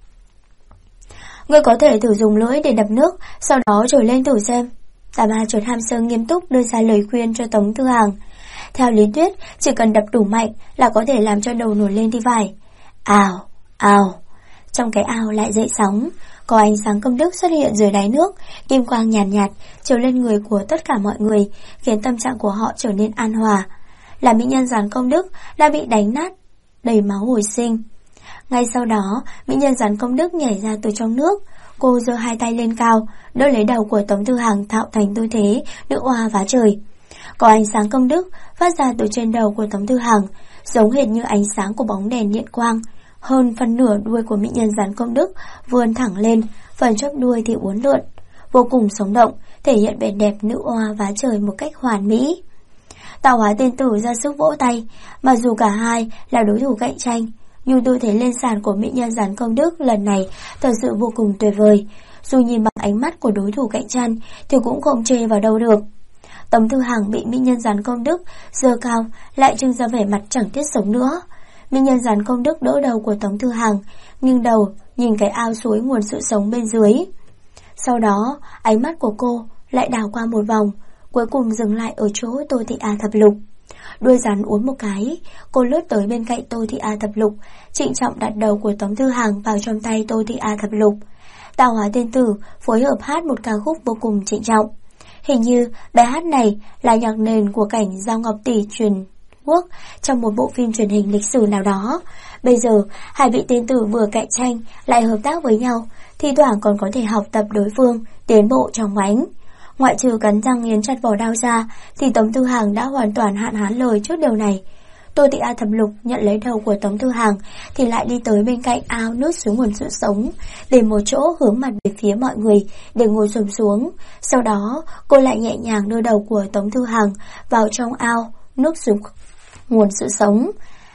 ngươi có thể thử dùng lưỡi để đập nước, sau đó trồi lên thử xem. Tà ma chuột hamster nghiêm túc đưa ra lời khuyên cho Tống Thư Hàng. Theo lý thuyết, chỉ cần đập đủ mạnh là có thể làm cho đầu nổi lên thì phải. Ào, ào. Trong cái ao lại dậy sóng, có ánh sáng công đức xuất hiện dưới đáy nước, kim quang nhàn nhạt chiếu lên người của tất cả mọi người, khiến tâm trạng của họ trở nên an hòa. Là mỹ nhân gián công đức đã bị đánh nát, đầy máu hồi sinh. Ngay sau đó, mỹ nhân gián công đức nhảy ra từ trong nước. Cô giơ 2 tay lên cao, đỡ lấy đầu của Tống Thư Hàng tạo thành tư thế nữ oa vá trời. Có ánh sáng công đức phát ra từ trên đầu của Tống Thư Hàng, giống hệt như ánh sáng của bóng đèn điện quang. Hơn phân nửa đuôi của mỹ nhân gián công đức vươn thẳng lên, phần chóp đuôi thì uốn lượn, vô cùng sống động, thể hiện vẻ đẹp nữ oa vá trời một cách hoàn mỹ. Tạo Hóa tiên tử ra sức vỗ tay, mặc dù cả hai là đối thủ cạnh tranh, nhưng tư thế lên sàn của mỹ nhân gián công đức lần này thật sự vô cùng tuyệt vời. Dù nhìn bằng ánh mắt của đối thủ cạnh tranh thì cũng không chê vào đâu được. Tống Thư Hàng bị mỹ nhân gián công đức giơ cao, lại trưng ra vẻ mặt chẳng thiết sống nữa. Mỹ nhân gián công đức đỡ đầu của Tống Thư Hàng, nghiêng đầu nhìn cái ao suối nguồn sự sống bên dưới. Sau đó, ánh mắt của cô lại đảo qua một vòng, cuối cùng dừng lại ở chỗ Tô Thị A Thập Lục. Đuôi rắn uốn một cái, cô lướt tới bên cạnh Tô Thị A Thập Lục, trịnh trọng đặt đầu của Tống Thư Hàng vào trong tay Tô Thị A Thập Lục. Tạo Hóa tiên tử phối hợp hát một ca khúc vô cùng trịnh trọng. Hình như bài hát này là nhạc nền của cảnh Giao Ngọc Tỷ truyền quốc trong một bộ phim truyền hình lịch sử nào đó. Bây giờ, hai vị tiên tử vừa cạnh tranh lại hợp tác với nhau, thi thoảng còn có thể học tập đối phương, tiến bộ trong ánh. Ngoại trừ cắn răng nghiến chặt vỏ đao ra, thì Tống Thư Hàng đã hoàn toàn hạn hán lời trước điều này. Tô Thị A Thập Lục nhận lấy đầu của Tống Thư Hàng thì lại đi tới bên cạnh ao nước suối nguồn sự sống, để một chỗ hướng mặt về phía mọi người để ngồi xổm xuống. Sau đó, cô lại nhẹ nhàng đưa đầu của Tống Thư Hàng vào trong ao nước suối nguồn sự sống.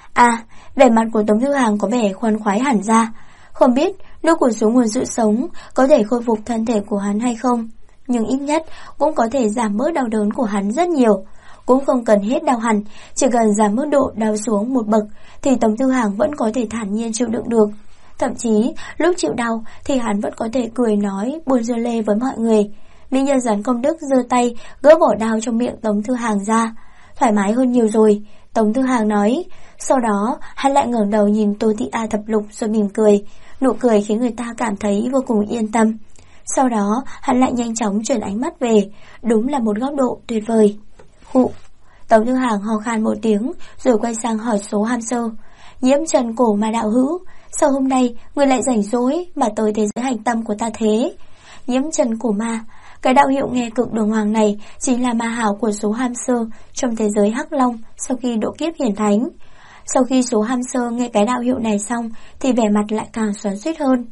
Vẻ mặt của Tống Thư Hàng có vẻ khoan khoái hẳn ra. Không biết nước của suối nguồn sự sống có thể khôi phục thân thể của hắn hay không, nhưng ít nhất cũng có thể giảm bớt đau đớn của hắn rất nhiều. Cũng không cần hết đau hẳn, chỉ cần giảm mức độ đau xuống một bậc thì Tống Thư Hàng vẫn có thể thản nhiên chịu đựng được. Thậm chí lúc chịu đau thì hắn vẫn có thể cười nói buồn dưa lê với mọi người. Mỹ nhân gián công đức giơ tay gỡ vỏ đao trong miệng Tống Thư Hàng ra. Thoải mái hơn nhiều rồi, Tống Thư Hàng nói. Sau đó hắn lại ngẩng đầu nhìn Tô Thị A Thập Lục rồi mỉm cười. Nụ cười khiến người ta cảm thấy vô cùng yên tâm. Sau đó hắn lại nhanh chóng chuyển ánh mắt về. Đúng là một góc độ tuyệt vời. Hụ. Tống Thư Hàng ho khan một tiếng rồi quay sang hỏi số hamster. Nhiễm Trần cổ mà đạo hữu, sao hôm nay người lại rảnh rỗi mà tới thế giới hành tâm của ta thế? Nhiễm Trần cổ ma, cái đạo hiệu nghe cực đường hoàng này chính là ma hảo của số hamster trong thế giới Hắc Long sau khi độ kiếp hiển thánh. Sau khi số hamster nghe cái đạo hiệu này xong thì vẻ mặt lại càng xoắn xuýt hơn.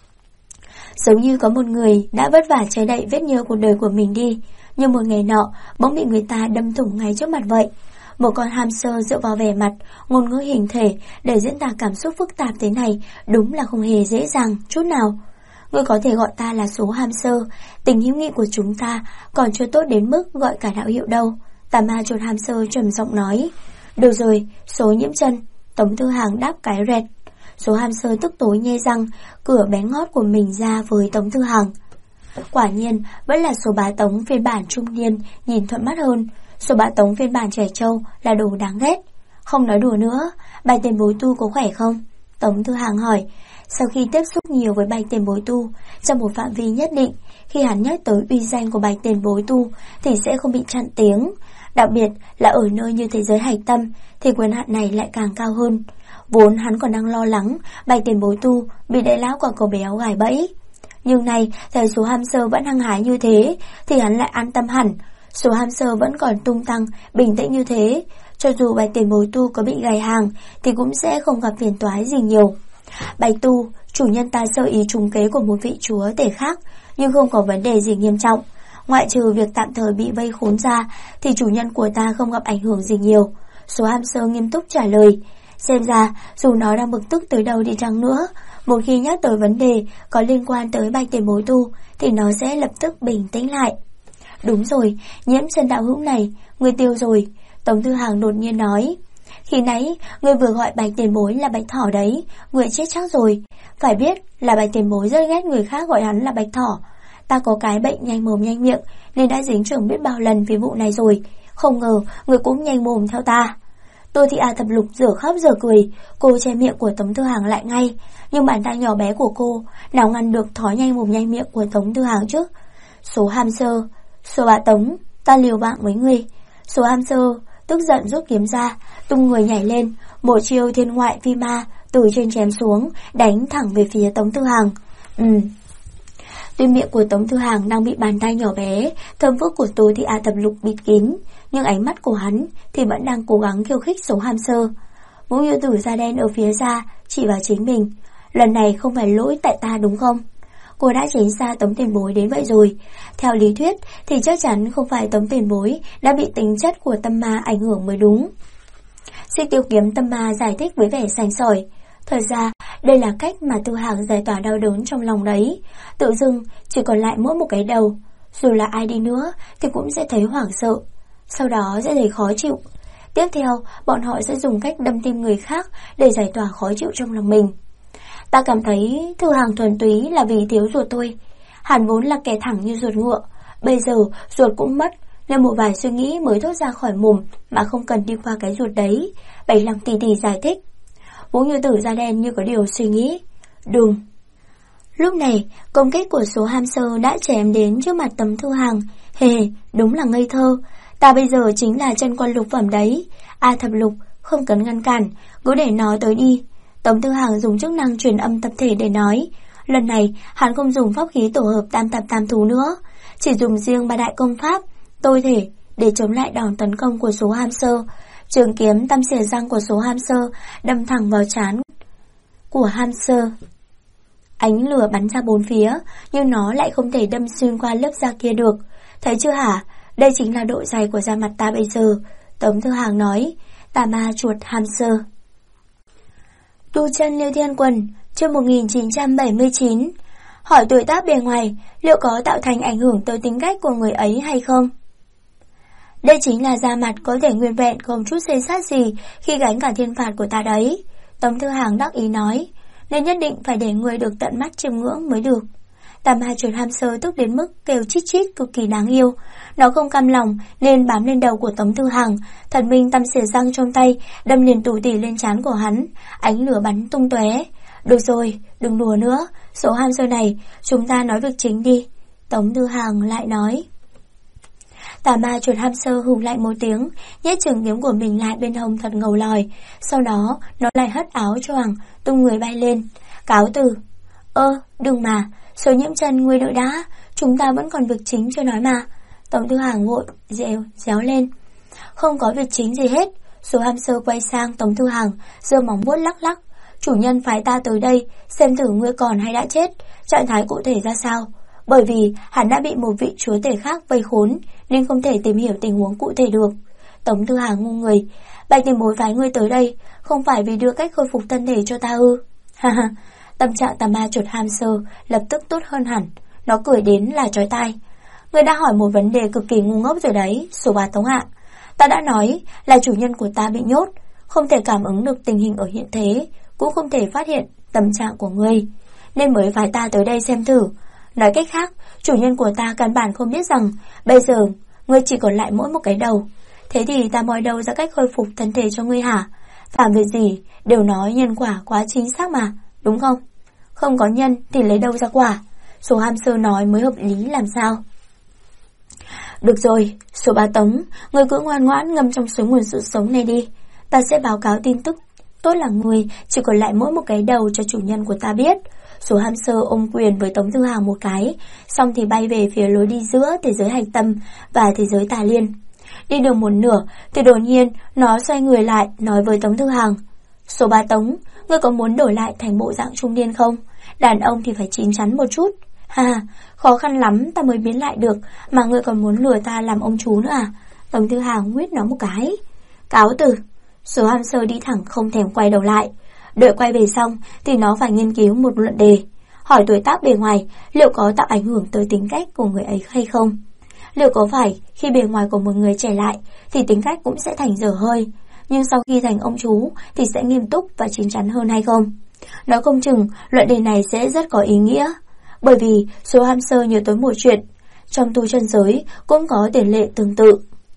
Giống như có một người đã vất vả che đậy vết nhơ cuộc đời của mình đi, nhưng một ngày nọ bỗng bị người ta đâm thủng ngay trước mặt vậy. Một con hamster dựa vào vẻ mặt, ngôn ngữ hình thể để diễn tả cảm xúc phức tạp thế này đúng là không hề dễ dàng chút nào. Ngươi có thể gọi ta là số hamster, tình hữu nghị của chúng ta còn chưa tốt đến mức gọi cả đạo hiệu đâu. Tà ma chuột hamster trầm giọng nói. Được rồi, số Nhiễm Trần. Tống Thư Hàng đáp cái rẹt. Số hamster tức tối nhe răng, cửa bé ngót của mình ra với Tống Thư Hàng. Quả nhiên vẫn là số bá Tống phiên bản trung niên nhìn thuận mắt hơn. Số bá Tống phiên bản trẻ trâu là đồ đáng ghét. Không nói đùa nữa, bài tiền bối tu có khỏe không? Tống Thư Hàng hỏi. Sau khi tiếp xúc nhiều với bạch tiền bối tu trong một phạm vi nhất định, khi hắn nhắc tới uy danh của bạch tiền bối tu thì sẽ không bị chặn tiếng. Đặc biệt là ở nơi như thế giới hạch tâm thì quyền hạn này lại càng cao hơn. Vốn hắn còn đang lo lắng bạch tiền bối tu bị đại lão quả cầu béo gài bẫy, nhưng này thấy số hamster vẫn hăng hái như thế thì hắn lại an tâm hẳn. Số hamster vẫn còn tung tăng bình tĩnh như thế, cho dù bạch tiền bối tu có bị gài hàng thì cũng sẽ không gặp phiền toái gì nhiều. Bạch tu, chủ nhân ta sơ ý trúng kế của một vị chúa tể khác, nhưng không có vấn đề gì nghiêm trọng. Ngoại trừ việc tạm thời bị vây khốn ra thì chủ nhân của ta không gặp ảnh hưởng gì nhiều. Số hamster nghiêm túc trả lời. Xem ra dù nó đang bực tức tới đâu đi chăng nữa, một khi nhắc tới vấn đề có liên quan tới bạch tiền bối tu thì nó sẽ lập tức bình tĩnh lại. Đúng rồi, Nhiễm Trần đạo hữu này, người tiêu rồi. Tống Thư Hàng đột nhiên nói. Khi nãy người vừa gọi bạch tiền bối là bạch thỏ đấy, người chết chắc rồi. Phải biết là bạch tiền bối rất ghét người khác gọi hắn là bạch thỏ. Ta có cái bệnh nhanh mồm nhanh miệng nên đã dính trưởng biết bao lần vì vụ này rồi. Không ngờ người cũng nhanh mồm theo ta. Tôi thì Thập Lục dở khóc dở cười. Cô che miệng của Tống Thư Hàng lại ngay, nhưng bàn tay nhỏ bé của cô nào ngăn được thói nhanh mồm nhanh miệng của Tống Thư Hàng chứ. Số hamster, số bà Tống, ta liều mạng với người. Số hamster tức giận rút kiếm ra, tung người nhảy lên, một chiêu thiên ngoại phi ma từ trên chém xuống, đánh thẳng về phía Tống Thư Hàng. Tuy miệng của Tống Thư Hàng đang bị bàn tay nhỏ bé thơm phức của Tô Thị Thập Lục bịt kín, nhưng ánh mắt của hắn thì vẫn đang cố gắng khiêu khích số hamster. Ngũ Như Tử da đen ở phía ra chỉ vào chính mình. Lần này không phải lỗi tại ta đúng không? Cô đã tránh xa Tống tiền bối đến vậy rồi. Theo lý thuyết thì chắc chắn không phải Tống tiền bối đã bị tính chất của tâm ma ảnh hưởng mới đúng. Xích Tiêu Kiếm tâm ma giải thích với vẻ sành sỏi. Thật ra đây là cách mà Thư Hàng giải tỏa đau đớn trong lòng đấy. Tự dưng chỉ còn lại mỗi một cái đầu, dù là ai đi nữa thì cũng sẽ thấy hoảng sợ, sau đó sẽ thấy khó chịu. Tiếp theo bọn họ sẽ dùng cách đâm tim người khác để giải tỏa khó chịu trong lòng mình. Ta cảm thấy Thư Hàng thuần túy là vì thiếu ruột tôi. Hắn vốn là kẻ thẳng như ruột ngựa, bây giờ ruột cũng mất, nên một vài suy nghĩ mới thốt ra khỏi mồm mà không cần đi qua cái ruột đấy. 75 tỷ tỷ giải thích. Ngũ Như Tử da đen như có điều suy nghĩ. Đùng. Lúc này công kích của số hamster đã chém đến trước mặt Tống Thư Hàng. Hề, đúng là ngây thơ. Ta bây giờ chính là chân quân lục phẩm đấy. Thập Lục, không cần ngăn cản, cứ để nó tới đi. Tống Thư Hàng dùng chức năng truyền âm tập thể để nói. Lần này hắn không dùng pháp khí tổ hợp tam tập tam thú nữa, chỉ dùng riêng 3 đại công pháp tôi thể để chống lại đòn tấn công của số hamster. Trường kiếm tăm xỉa răng của số hamster đâm thẳng vào trán của hamster. Ánh lửa bắn ra bốn phía, nhưng nó lại không thể đâm xuyên qua lớp da kia được. Thấy chưa hả? Đây chính là độ dày của da mặt ta bây giờ. Tống Thư Hàng nói. Tà ma chuột hamster. Tu chân Liêu Thiên Quần, chương 1979. Hỏi tuổi tác bề ngoài liệu có tạo thành ảnh hưởng tới tính cách của người ấy hay không? Đây chính là da mặt có thể nguyên vẹn không chút xê xát gì khi gánh cả thiên phạt của ta đấy. Tống Thư Hàng đắc ý nói. Nên nhất định phải để người được tận mắt chiêm ngưỡng mới được. Tà ma chuột hamster tức đến mức kêu chít chít cực kỳ đáng yêu. Nó không cam lòng nên bám lên đầu của Tống Thư Hàng, thần minh tăm xỉa răng trong tay đâm liền tù tỉ lên trán của hắn. Ánh lửa bắn tung tóe. Được rồi, đừng đùa nữa. Số hamster này, chúng ta nói việc chính đi. Tống Thư Hàng lại nói. Tà ma chuột hamster hừ lạnh một tiếng, nhét trường kiếm của mình lại bên hông thật ngầu lòi. Sau đó nó lại hất áo choàng, tung người bay lên. Cáo từ. Đừng mà, Số Nhiễm Trần ngươi đợi đã, chúng ta vẫn còn việc chính chưa nói mà. Tống Thư Hàng vội réo lên. Không có việc chính gì hết. Số hamster quay sang Tống Thư Hàng, giơ móng vuốt lắc lắc. Chủ nhân phái ta tới đây, xem thử ngươi còn hay đã chết, trạng thái cụ thể ra sao. Bởi vì hắn đã bị một vị chúa tể khác vây khốn, nên không thể tìm hiểu tình huống cụ thể được. Tống Thư Hàng ngu người. Bạch Tiền Bối phái ngươi tới đây, không phải vì đưa cách khôi phục thân thể cho ta ư? Ha, tâm trạng tà ma chuột hamster lập tức tốt hơn hẳn. Nó cười đến là chói tai. Ngươi đã hỏi một vấn đề cực kỳ ngu ngốc rồi đấy, số 3 Tống Hạ. Ta đã nói là chủ nhân của ta bị nhốt, không thể cảm ứng được tình hình ở hiện thế, cũng không thể phát hiện tâm trạng của ngươi, nên mới phái ta tới đây xem thử. Nói cách khác, chủ nhân của ta căn bản không biết rằng bây giờ ngươi chỉ còn lại mỗi một cái đầu. Thế thì ta moi đâu ra cách khôi phục thân thể cho ngươi hả? Phạm việc gì đều nói nhân quả quá chính xác mà, đúng không? Không có nhân thì lấy đâu ra quả. Số hamster nói mới hợp lý làm sao? Được rồi, số 3 Tống, ngươi cứ ngoan ngoãn ngâm trong suối nguồn sự sống này đi. Ta sẽ báo cáo tin tức tốt là ngươi chỉ còn lại mỗi một cái đầu cho chủ nhân của ta biết. Số hamster ôm quyền với Tống Thư Hàng một cái, xong thì bay về phía lối đi giữa thế giới hạch tâm và thế giới tà liên. Đi được một nửa thì đột nhiên nó xoay người lại nói với Tống Thư Hàng. Số 3 Tống, ngươi có muốn đổi lại thành bộ dạng trung niên không? Đàn ông thì phải chín chắn một chút. Khó khăn lắm ta mới biến lại được, mà ngươi còn muốn lừa ta làm ông chú nữa à? Tống Thư Hàng nguyết nó một cái. Cáo từ. Số hamster đi thẳng không thèm quay đầu lại. Đợi quay về xong thì nó phải nghiên cứu một luận đề, hỏi tuổi tác bề ngoài liệu có tạo ảnh hưởng tới tính cách của người ấy hay không. Liệu có phải khi bề ngoài của một người trẻ lại thì tính cách cũng sẽ thành dở hơi, nhưng sau khi thành ông chú thì sẽ nghiêm túc và chín chắn hơn hay không? Nói không chừng luận đề này sẽ rất có ý nghĩa. Bởi vì số hamster nhớ tới một chuyện, trong tu chân giới cũng có tiền lệ tương tự.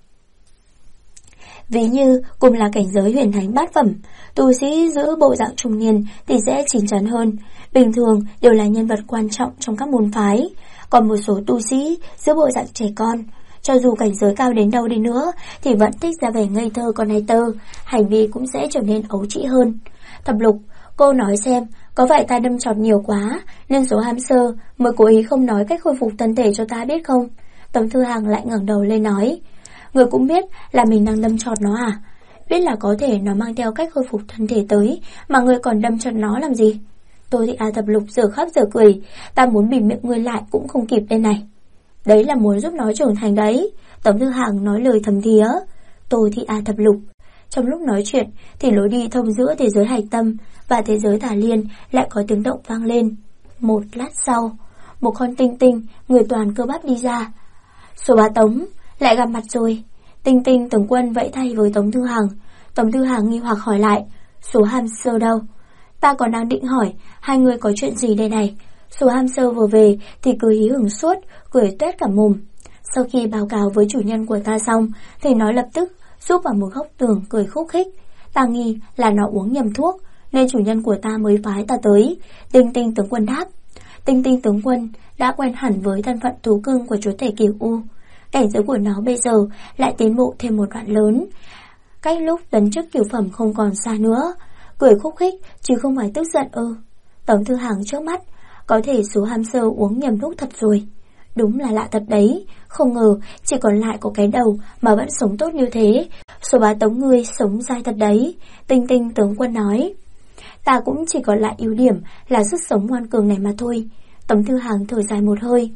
Ví như cùng là cảnh giới huyền thánh bát phẩm, tu sĩ giữ bộ dạng trung niên thì sẽ chín chắn hơn, bình thường đều là nhân vật quan trọng trong các môn phái. Còn một số tu sĩ giữ bộ dạng trẻ con, cho dù cảnh giới cao đến đâu đi nữa thì vẫn thích ra vẻ ngây thơ con nai tơ, hành vi cũng sẽ trở nên ấu trĩ hơn. Thập Lục, cô nói xem, có phải ta đâm chọt nhiều quá nên số hamster mới cố ý không nói cách khôi phục thân thể cho ta biết không? Tống Thư Hàng lại ngẩng đầu lên nói. Người cũng biết là mình đang đâm chọt nó à? Biết là có thể nó mang theo cách khôi phục thân thể tới, mà người còn đâm chọt nó làm gì? Tôi thì Thập Lục giờ khóc giờ cười, ta muốn bịt miệng ngươi lại cũng không kịp đây này. Đấy là muốn giúp nó trưởng thành đấy. Tống Thư Hàng nói lời thầm thía. Tôi thì Thập Lục. Trong lúc nói chuyện thì lối đi thông giữa thế giới hạch tâm và thế giới tà liên lại có tiếng động vang lên. Một lát sau, một con Tinh Tinh người toàn cơ bắp đi ra. Số 3 Tống, lại gặp mặt rồi. Tinh Tinh tướng quân vẫy tay với Tống Thư Hàng. Tống Thư Hàng nghi hoặc hỏi lại. Số hamster đâu? Ta còn đang định hỏi hai người có chuyện gì đây này. Số hamster vừa về thì cứ hí hửng suốt, cười tuét cả mồm. Sau khi báo cáo với chủ nhân của ta xong thì nó lập tức rút vào một góc tường cười khúc khích. Ta nghi là nó uống nhầm thuốc nên chủ nhân của ta mới phái ta tới. Tinh Tinh tướng quân đáp. Tinh Tinh tướng quân đã quen hẳn với thân phận thú cưng của chúa tể Cửu U. Cảnh giới của nó bây giờ lại tiến bộ thêm một đoạn lớn, cách lúc tấn chức cửu phẩm không còn xa nữa. Cười khúc khích chứ không phải tức giận ư? Tống Thư Hàng trước mắt, có thể số hamster uống nhầm thuốc thật rồi. Đúng là lạ thật đấy, không ngờ chỉ còn lại có cái đầu mà vẫn sống tốt như thế. Số 3 Tống ngươi sống dai thật đấy. Tinh Tinh tướng quân nói. Ta cũng chỉ còn lại ưu điểm là sức sống ngoan cường này mà thôi. Tống Thư Hàng thở dài một hơi.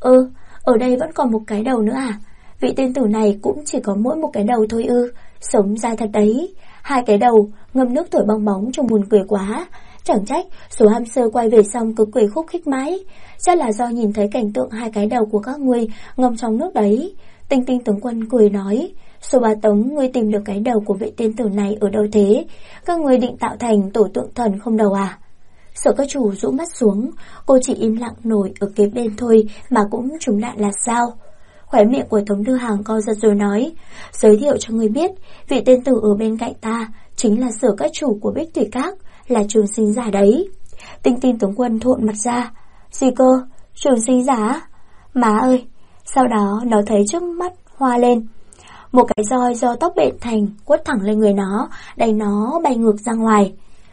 Ở đây vẫn còn một cái đầu nữa à? Vị tên tử này cũng chỉ có mỗi một cái đầu thôi ư? Sống dai thật đấy. Hai cái đầu ngâm nước thổi bong bóng trông buồn cười quá. Chẳng trách số hamster quay về xong cứ cười khúc khích mãi. Chắc là do nhìn thấy cảnh tượng hai cái đầu của các ngươi ngâm trong nước đấy. Tinh Tinh tướng quân cười nói. Số 3 Tống, ngươi tìm được cái đầu của vị tên tử này ở đâu thế? Các ngươi định tạo thành tổ tượng thần không đầu à? Sở các chủ rũ mắt xuống, cô chỉ im lặng nổi ở kế bên thôi mà cũng trúng đạn là sao? Khóe miệng của Tống Thư Hàng co giật rồi nói. Giới thiệu cho ngươi biết, vị tên tử ở bên cạnh ta chính là sở các chủ của Bích Thủy Các, là trường sinh giả đấy. Tinh Tinh tướng quân thộn mặt ra. Gì cơ? Trường sinh giả? Má ơi! Sau đó nó thấy trước mắt hoa lên. Một cái roi do tóc bện thành quất thẳng lên người nó, đánh nó bay ngược ra ngoài.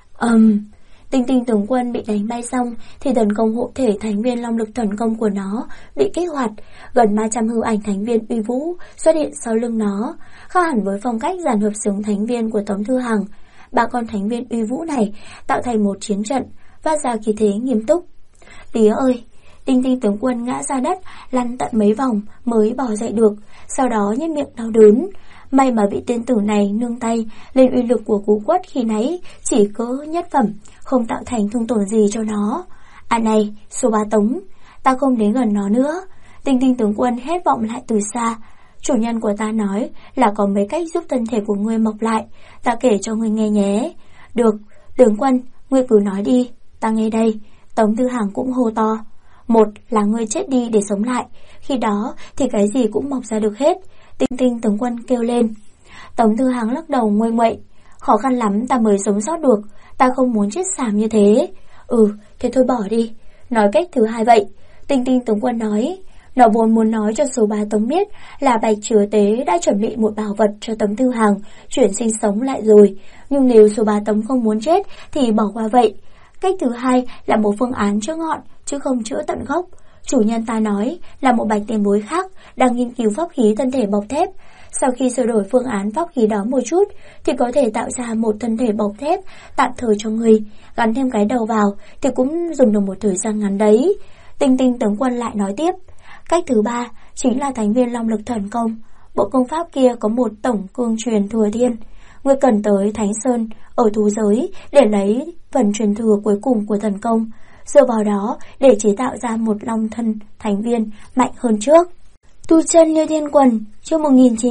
Tinh Tinh tướng quân bị đánh bay xong thì tấn công hộ thể thánh viên long lực thần công của nó bị kích hoạt. Gần 300 hư ảnh thánh viên uy vũ xuất hiện sau lưng nó, khác hẳn với phong cách dàn hợp xướng thánh viên của Tống Thư Hằng. 3 con thánh viên uy vũ này tạo thành một chiến trận, phát ra khí thế nghiêm túc. Tía ơi! Tinh Tinh tướng quân ngã ra đất, lăn tận mấy vòng mới bò dậy được, sau đó nhếch miệng đau đớn. May mà vị tiên tử này nương tay lên uy lực của cú quất khi nãy chỉ cỡ nhất phẩm, không tạo thành thương tổn gì cho nó. À này, số 3 Tống, ta không đến gần nó nữa. Tinh Tinh tướng quân hét vọng lại từ xa. Chủ nhân của ta nói là có mấy cách giúp thân thể của ngươi mọc lại, ta kể cho ngươi nghe nhé. Được, tướng quân, ngươi cứ nói đi, ta nghe đây. Tống Thư Hằng cũng hô to. Một là ngươi chết đi để sống lại, khi đó thì cái gì cũng mọc ra được hết. Tinh Tinh tướng quân kêu lên. Tống Thư Hằng lắc đầu nguây nguậy. Khó khăn lắm ta mới sống sót được, ta không muốn chết xàm như thế. Thế thôi bỏ đi. Nói cách thứ hai vậy. Tinh Tinh tướng quân nói. Nó vốn muốn nói cho số 3 Tống biết là Bạch Chứa Tế đã chuẩn bị một bảo vật cho Tống Thư Hằng chuyển sinh sống lại rồi, nhưng nếu số 3 Tống không muốn chết thì bỏ qua vậy. Cách thứ hai là một phương án chữa ngọn chứ không chữa tận gốc. Chủ nhân ta nói là một bạch tiền bối khác đang nghiên cứu pháp khí thân thể bọc thép. Sau khi sửa đổi phương án pháp khí đó một chút thì có thể tạo ra một thân thể bọc thép tạm thời cho người, gắn thêm cái đầu vào thì cũng dùng được một thời gian ngắn đấy. Tinh Tinh tướng quân lại nói tiếp. Cách thứ ba chính là thánh viên long lực thần công. Bộ công pháp kia có một tổng cương truyền thừa thiên. Ngươi cần tới Thánh Sơn ở thú giới để lấy phần truyền thừa cuối cùng của thần công, dựa vào đó để chế tạo ra một long thân thánh viên mạnh hơn trước. Tu chân như thiên quần, chương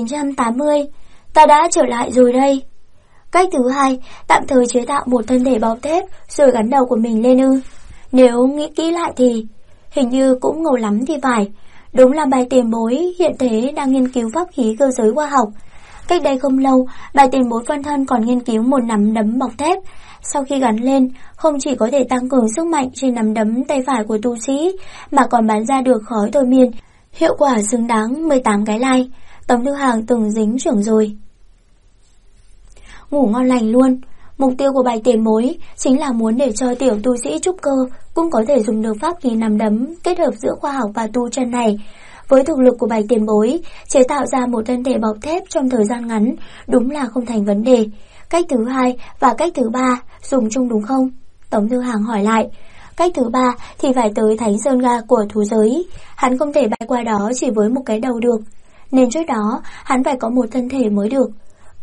1980. Ta đã trở lại rồi đây. Cách thứ hai, tạm thời chế tạo một thân thể bọc thép rồi gắn đầu của mình lên ư? Nếu nghĩ kỹ lại thì hình như cũng ngầu lắm thì phải. Đúng là bài tiền bối hiện thế đang nghiên cứu pháp khí cơ giới khoa học. Cách đây không lâu, bài tiền bối phân thân còn nghiên cứu một nắm đấm bọc thép. Sau khi gắn lên, không chỉ có thể tăng cường sức mạnh trên nắm đấm tay phải của tu sĩ, mà còn bắn ra được khói thôi miên. Hiệu quả xứng đáng 18 cái like. Tống Thư Hằng từng dính trưởng rồi. Ngủ ngon lành luôn. Mục tiêu của bài tiền bối chính là muốn để cho tiểu tu sĩ trúc cơ cũng có thể dùng được pháp khí nắm đấm kết hợp giữa khoa học và tu chân này. Với thực lực của bài tiền bối, chế tạo ra một thân thể bọc thép trong thời gian ngắn đúng là không thành vấn đề. Cách thứ hai và cách thứ ba dùng chung đúng không? Tống Thư Hằng hỏi lại. Cách thứ ba thì phải tới Thánh Sơn Ga của thú giới. Hắn không thể bay qua đó chỉ với một cái đầu được, nên trước đó hắn phải có một thân thể mới được.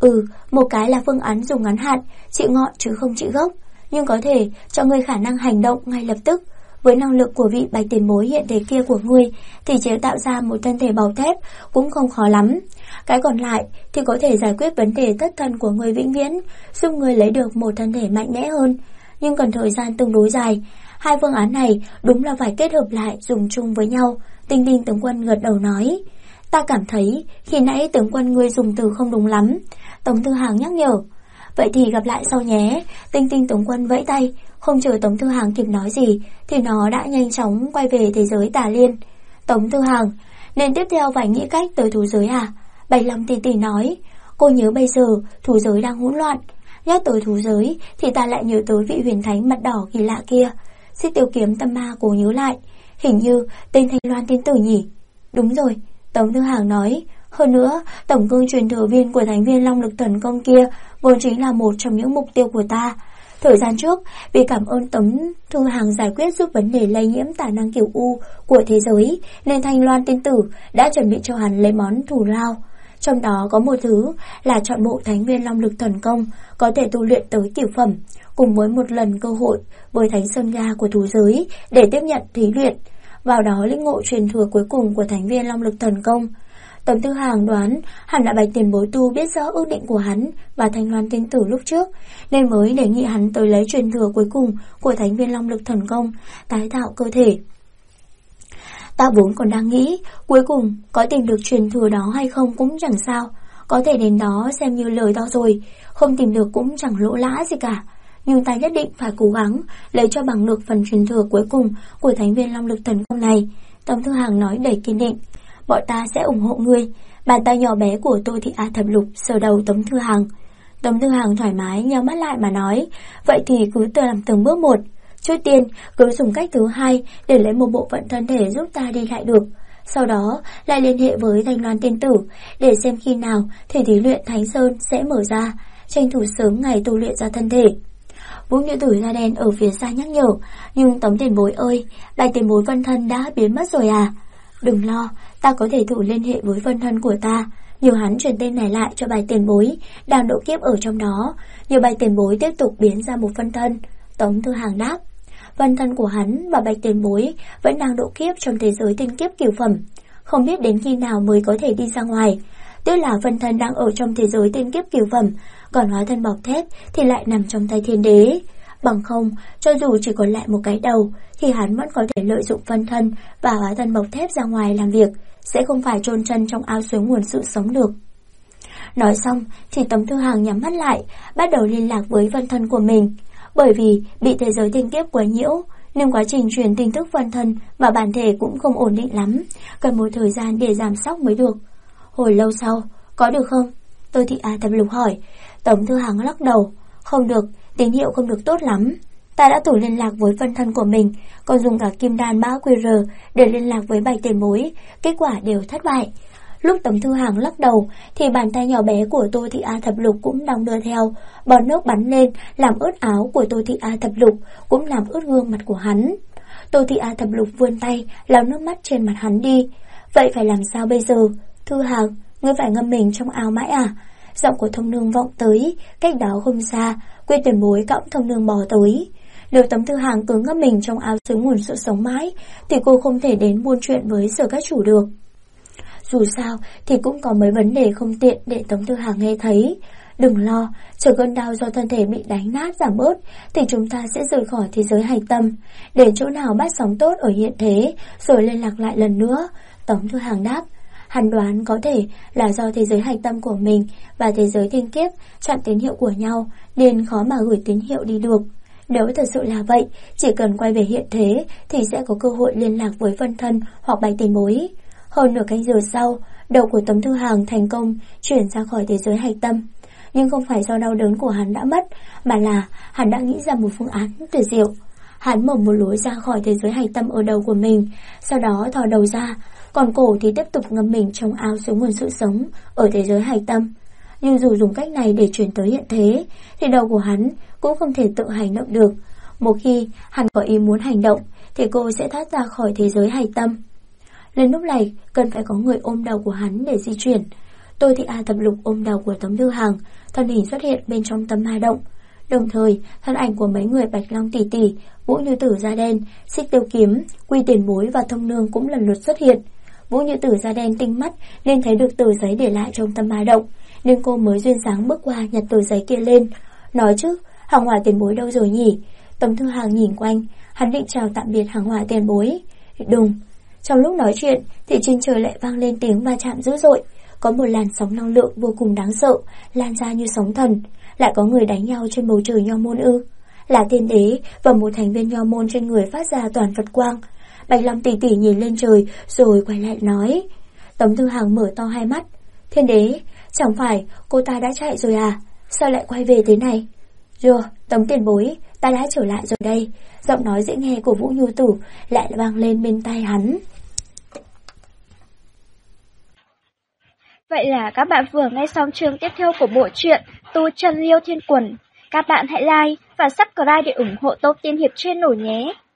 Một cái là phương án dùng ngắn hạn, trị ngọn chứ không trị gốc, nhưng có thể cho ngươi khả năng hành động ngay lập tức. Với năng lực của vị bạch tiền bối hiện thế kia của ngươi thì chế tạo ra một thân thể bọc thép cũng không khó lắm. Cái còn lại thì có thể giải quyết vấn đề thất thân của ngươi vĩnh viễn, giúp ngươi lấy được một thân thể mạnh mẽ hơn, nhưng cần thời gian tương đối dài. Hai phương án này đúng là phải kết hợp lại dùng chung với nhau. Tinh Tinh tướng quân gật đầu nói. Ta cảm thấy khi nãy tướng quân ngươi dùng từ không đúng lắm. Tống Thư Hằng nhắc nhở. Vậy thì gặp lại sau nhé. Tinh Tinh tướng quân vẫy tay. Không chờ Tống Thư Hằng kịp nói gì thì nó đã nhanh chóng quay về thế giới Tà Liên. Tống Thư Hằng, nên tiếp theo phải nghĩ cách tới thú giới à? Bạch Long tỷ tỷ nói. Cô nhớ bây giờ thú giới đang hỗn loạn. Nhắc tới thú giới thì ta lại nhớ tới vị huyền thánh mặt đỏ kỳ lạ kia. Xích Tiêu Kiếm Tâm Ma cố nhớ lại, hình như tên Thanh Loan tiên tử nhỉ? Đúng rồi, Tống Thư Hằng nói. Hơn nữa, tổng cương truyền thừa viên của thánh viên long lực thần công kia vốn chính là một trong những mục tiêu của ta. Thời gian trước, vì cảm ơn Tống Thư Hằng giải quyết giúp vấn đề lây nhiễm tả năng kiểu U của thế giới, nên Thanh Loan tiên tử đã chuẩn bị cho hắn lấy món thù lao. Trong đó có một thứ là chọn bộ thánh viên long lực thần công có thể tu luyện tới tiểu phẩm, cùng với một lần cơ hội với Thánh Sơn Ga của thú giới để tiếp nhận thí luyện, vào đó lĩnh ngộ truyền thừa cuối cùng của thánh viên long lực thần công. Tống Thư Hằng đoán hẳn là bạch tiền bối tu biết rõ ước định của hắn và Thanh Loan tiên tử lúc trước, nên mới đề nghị hắn tới lấy truyền thừa cuối cùng của thánh viên long lực thần công, tái tạo cơ thể. Ta vốn còn đang nghĩ cuối cùng có tìm được truyền thừa đó hay không cũng chẳng sao, có thể đến đó xem như lời to rồi, không tìm được cũng chẳng lỗ lã gì cả. Nhưng ta nhất định phải cố gắng lấy cho bằng được phần truyền thừa cuối cùng của thánh viên long lực thần công này. Tống Thư Hằng nói đầy kiên định. Bọn ta sẽ ủng hộ ngươi. Bàn tay nhỏ bé của Tô Thị A Thập Lục sờ đầu Tống Thư Hằng. Tống Thư Hằng thoải mái nhắm mắt lại mà nói, vậy thì cứ làm từng bước một. Trước tiên, cứ dùng cách thứ hai để lấy một bộ phận thân thể giúp ta đi lại được. Sau đó, lại liên hệ với Thanh Loan tiên tử để xem khi nào thể thí luyện Thánh Sơn sẽ mở ra, tranh thủ sớm ngày tu luyện ra thân thể. Vũ Như Tử da đen ở phía xa nhắc nhở, nhưng Tống tiền bối ơi, Bạch tiền bối phân thân đã biến mất rồi à? Đừng lo, ta có thể thử liên hệ với phân thân của ta, nhờ hắn truyền tên này lại cho Bạch tiền bối, đang độ kiếp ở trong đó, nhờ Bạch tiền bối tiếp tục biến ra một phân thân. Tống Thư Hàng đáp, phân thân của hắn và Bạch tiền bối vẫn đang độ kiếp trong thế giới tiên kiếp cửu phẩm, không biết đến khi nào mới có thể đi ra ngoài. Tức là phân thân đang ở trong thế giới tiên kiếp cửu phẩm, còn hóa thân bọc thép thì lại nằm trong tay thiên đế. Bằng không, cho dù chỉ còn lại một cái đầu, thì hắn vẫn có thể lợi dụng phân thân và hóa thân bọc thép ra ngoài làm việc, sẽ không phải chôn chân trong ao suối nguồn sự sống được. Nói xong thì Tống Thư Hàng nhắm mắt lại, bắt đầu liên lạc với phân thân của mình. Bởi vì bị thế giới tiên kiếp quấy nhiễu, nên quá trình truyền tin tức phân thân và bản thể cũng không ổn định lắm, cần một thời gian để giảm sóc mới được. Hồi lâu sau, có được không? Tô Thị A Thập Lục hỏi. Tống Thư Hàng lắc đầu, không được, tín hiệu không được tốt lắm. Ta đã thử liên lạc với phân thân của mình, còn dùng cả kim đan mã QR để liên lạc với Bạch tiền bối, kết quả đều thất bại. Lúc Tống Thư Hàng lắc đầu thì bàn tay nhỏ bé của Tô Thị A Thập Lục cũng đang đưa theo, bọt nước bắn lên làm ướt áo của Tô Thị A Thập Lục, cũng làm ướt gương mặt của hắn. Tô Thị A Thập Lục vươn tay lau nước mắt trên mặt hắn đi. Vậy phải làm sao bây giờ? Thư Hàng, ngươi phải ngâm mình trong áo mãi à? Giọng của Thông Nương vọng tới, cách đó không xa, Quê tiền bối cõng Thông Nương bò tới. Nếu Tống Thư Hàng cứ ngâm mình trong áo suối nguồn sự sống mãi, thì cô không thể đến buôn chuyện với Sở Các Chủ được. Dù sao thì cũng có mấy vấn đề không tiện để Tống Thư Hàng nghe thấy. Đừng lo, chờ cơn đau do thân thể bị đánh nát giảm bớt thì chúng ta sẽ rời khỏi thế giới hạch tâm, để chỗ nào bắt sóng tốt ở hiện thế, rồi liên lạc lại lần nữa. Tống Thư Hàng đáp. Hắn đoán có thể là do thế giới hạch tâm của mình và thế giới thiên kiếp chặn tín hiệu của nhau, nên khó mà gửi tín hiệu đi được. Nếu thật sự là vậy, chỉ cần quay về hiện thế thì sẽ có cơ hội liên lạc với phân thân hoặc Bạch tiền bối. Hơn nửa canh giờ sau, đầu của Tống Thư Hàng thành công chuyển ra khỏi thế giới hạch tâm. Nhưng không phải do đau đớn của hắn đã mất, mà là hắn đã nghĩ ra một phương án tuyệt diệu. Hắn mở một lối ra khỏi thế giới hạch tâm ở đầu của mình, sau đó thò đầu ra, còn cổ thì tiếp tục ngâm mình trong ao suối nguồn sự sống ở thế giới hạch tâm. Nhưng dù dùng cách này để chuyển tới hiện thế, thì đầu của hắn cũng không thể tự hành động được. Một khi hắn có ý muốn hành động, thì cô sẽ thoát ra khỏi thế giới hạch tâm. Lên lúc này, cần phải có người ôm đầu của hắn để di chuyển. Tô Thị A Thập Lục ôm đầu của Tống Thư Hàng, thân hình xuất hiện bên trong tâm ma động. Đồng thời, thân ảnh của mấy người Bạch Long tỷ tỷ, Vũ Như Tử da đen, Xích Tiêu Kiếm, Quy Tiền Bối và Thông Nương cũng lần lượt xuất hiện. Vũ Như Tử da đen tinh mắt nên thấy được tờ giấy để lại trong tâm ma động, nên cô mới duyên dáng bước qua nhặt tờ giấy kia lên. Nói chứ, Hàng Hỏa tiền bối đâu rồi nhỉ? Tống Thư Hàng nhìn quanh, hắn định chào tạm biệt Hàng Hỏa tiền bối. Đùng! Trong lúc nói chuyện thì trên trời lại vang lên tiếng va chạm dữ dội. Có một làn sóng năng lượng vô cùng đáng sợ lan ra như sóng thần. Lại có người đánh nhau trên bầu trời Nho Môn ư? Là tiên đế và một thành viên Nho Môn trên người phát ra toàn Phật quang. Bạch Long tỷ tỷ nhìn lên trời rồi quay lại nói. Tống Thư Hàng mở to hai mắt. Thiên đế, chẳng phải cô ta đã chạy rồi à? Sao lại quay về thế này? Rồi, Tống tiền bối, ta đã trở lại rồi đây. Giọng nói dễ nghe của Vũ Nhu Tử lại vang lên bên tai hắn. Vậy là các bạn vừa nghe xong chương tiếp theo của bộ truyện Tu Chân Liêu Thiên Quần. Các bạn hãy like và subscribe để ủng hộ Tô Tiên Hiệp Channel nhé.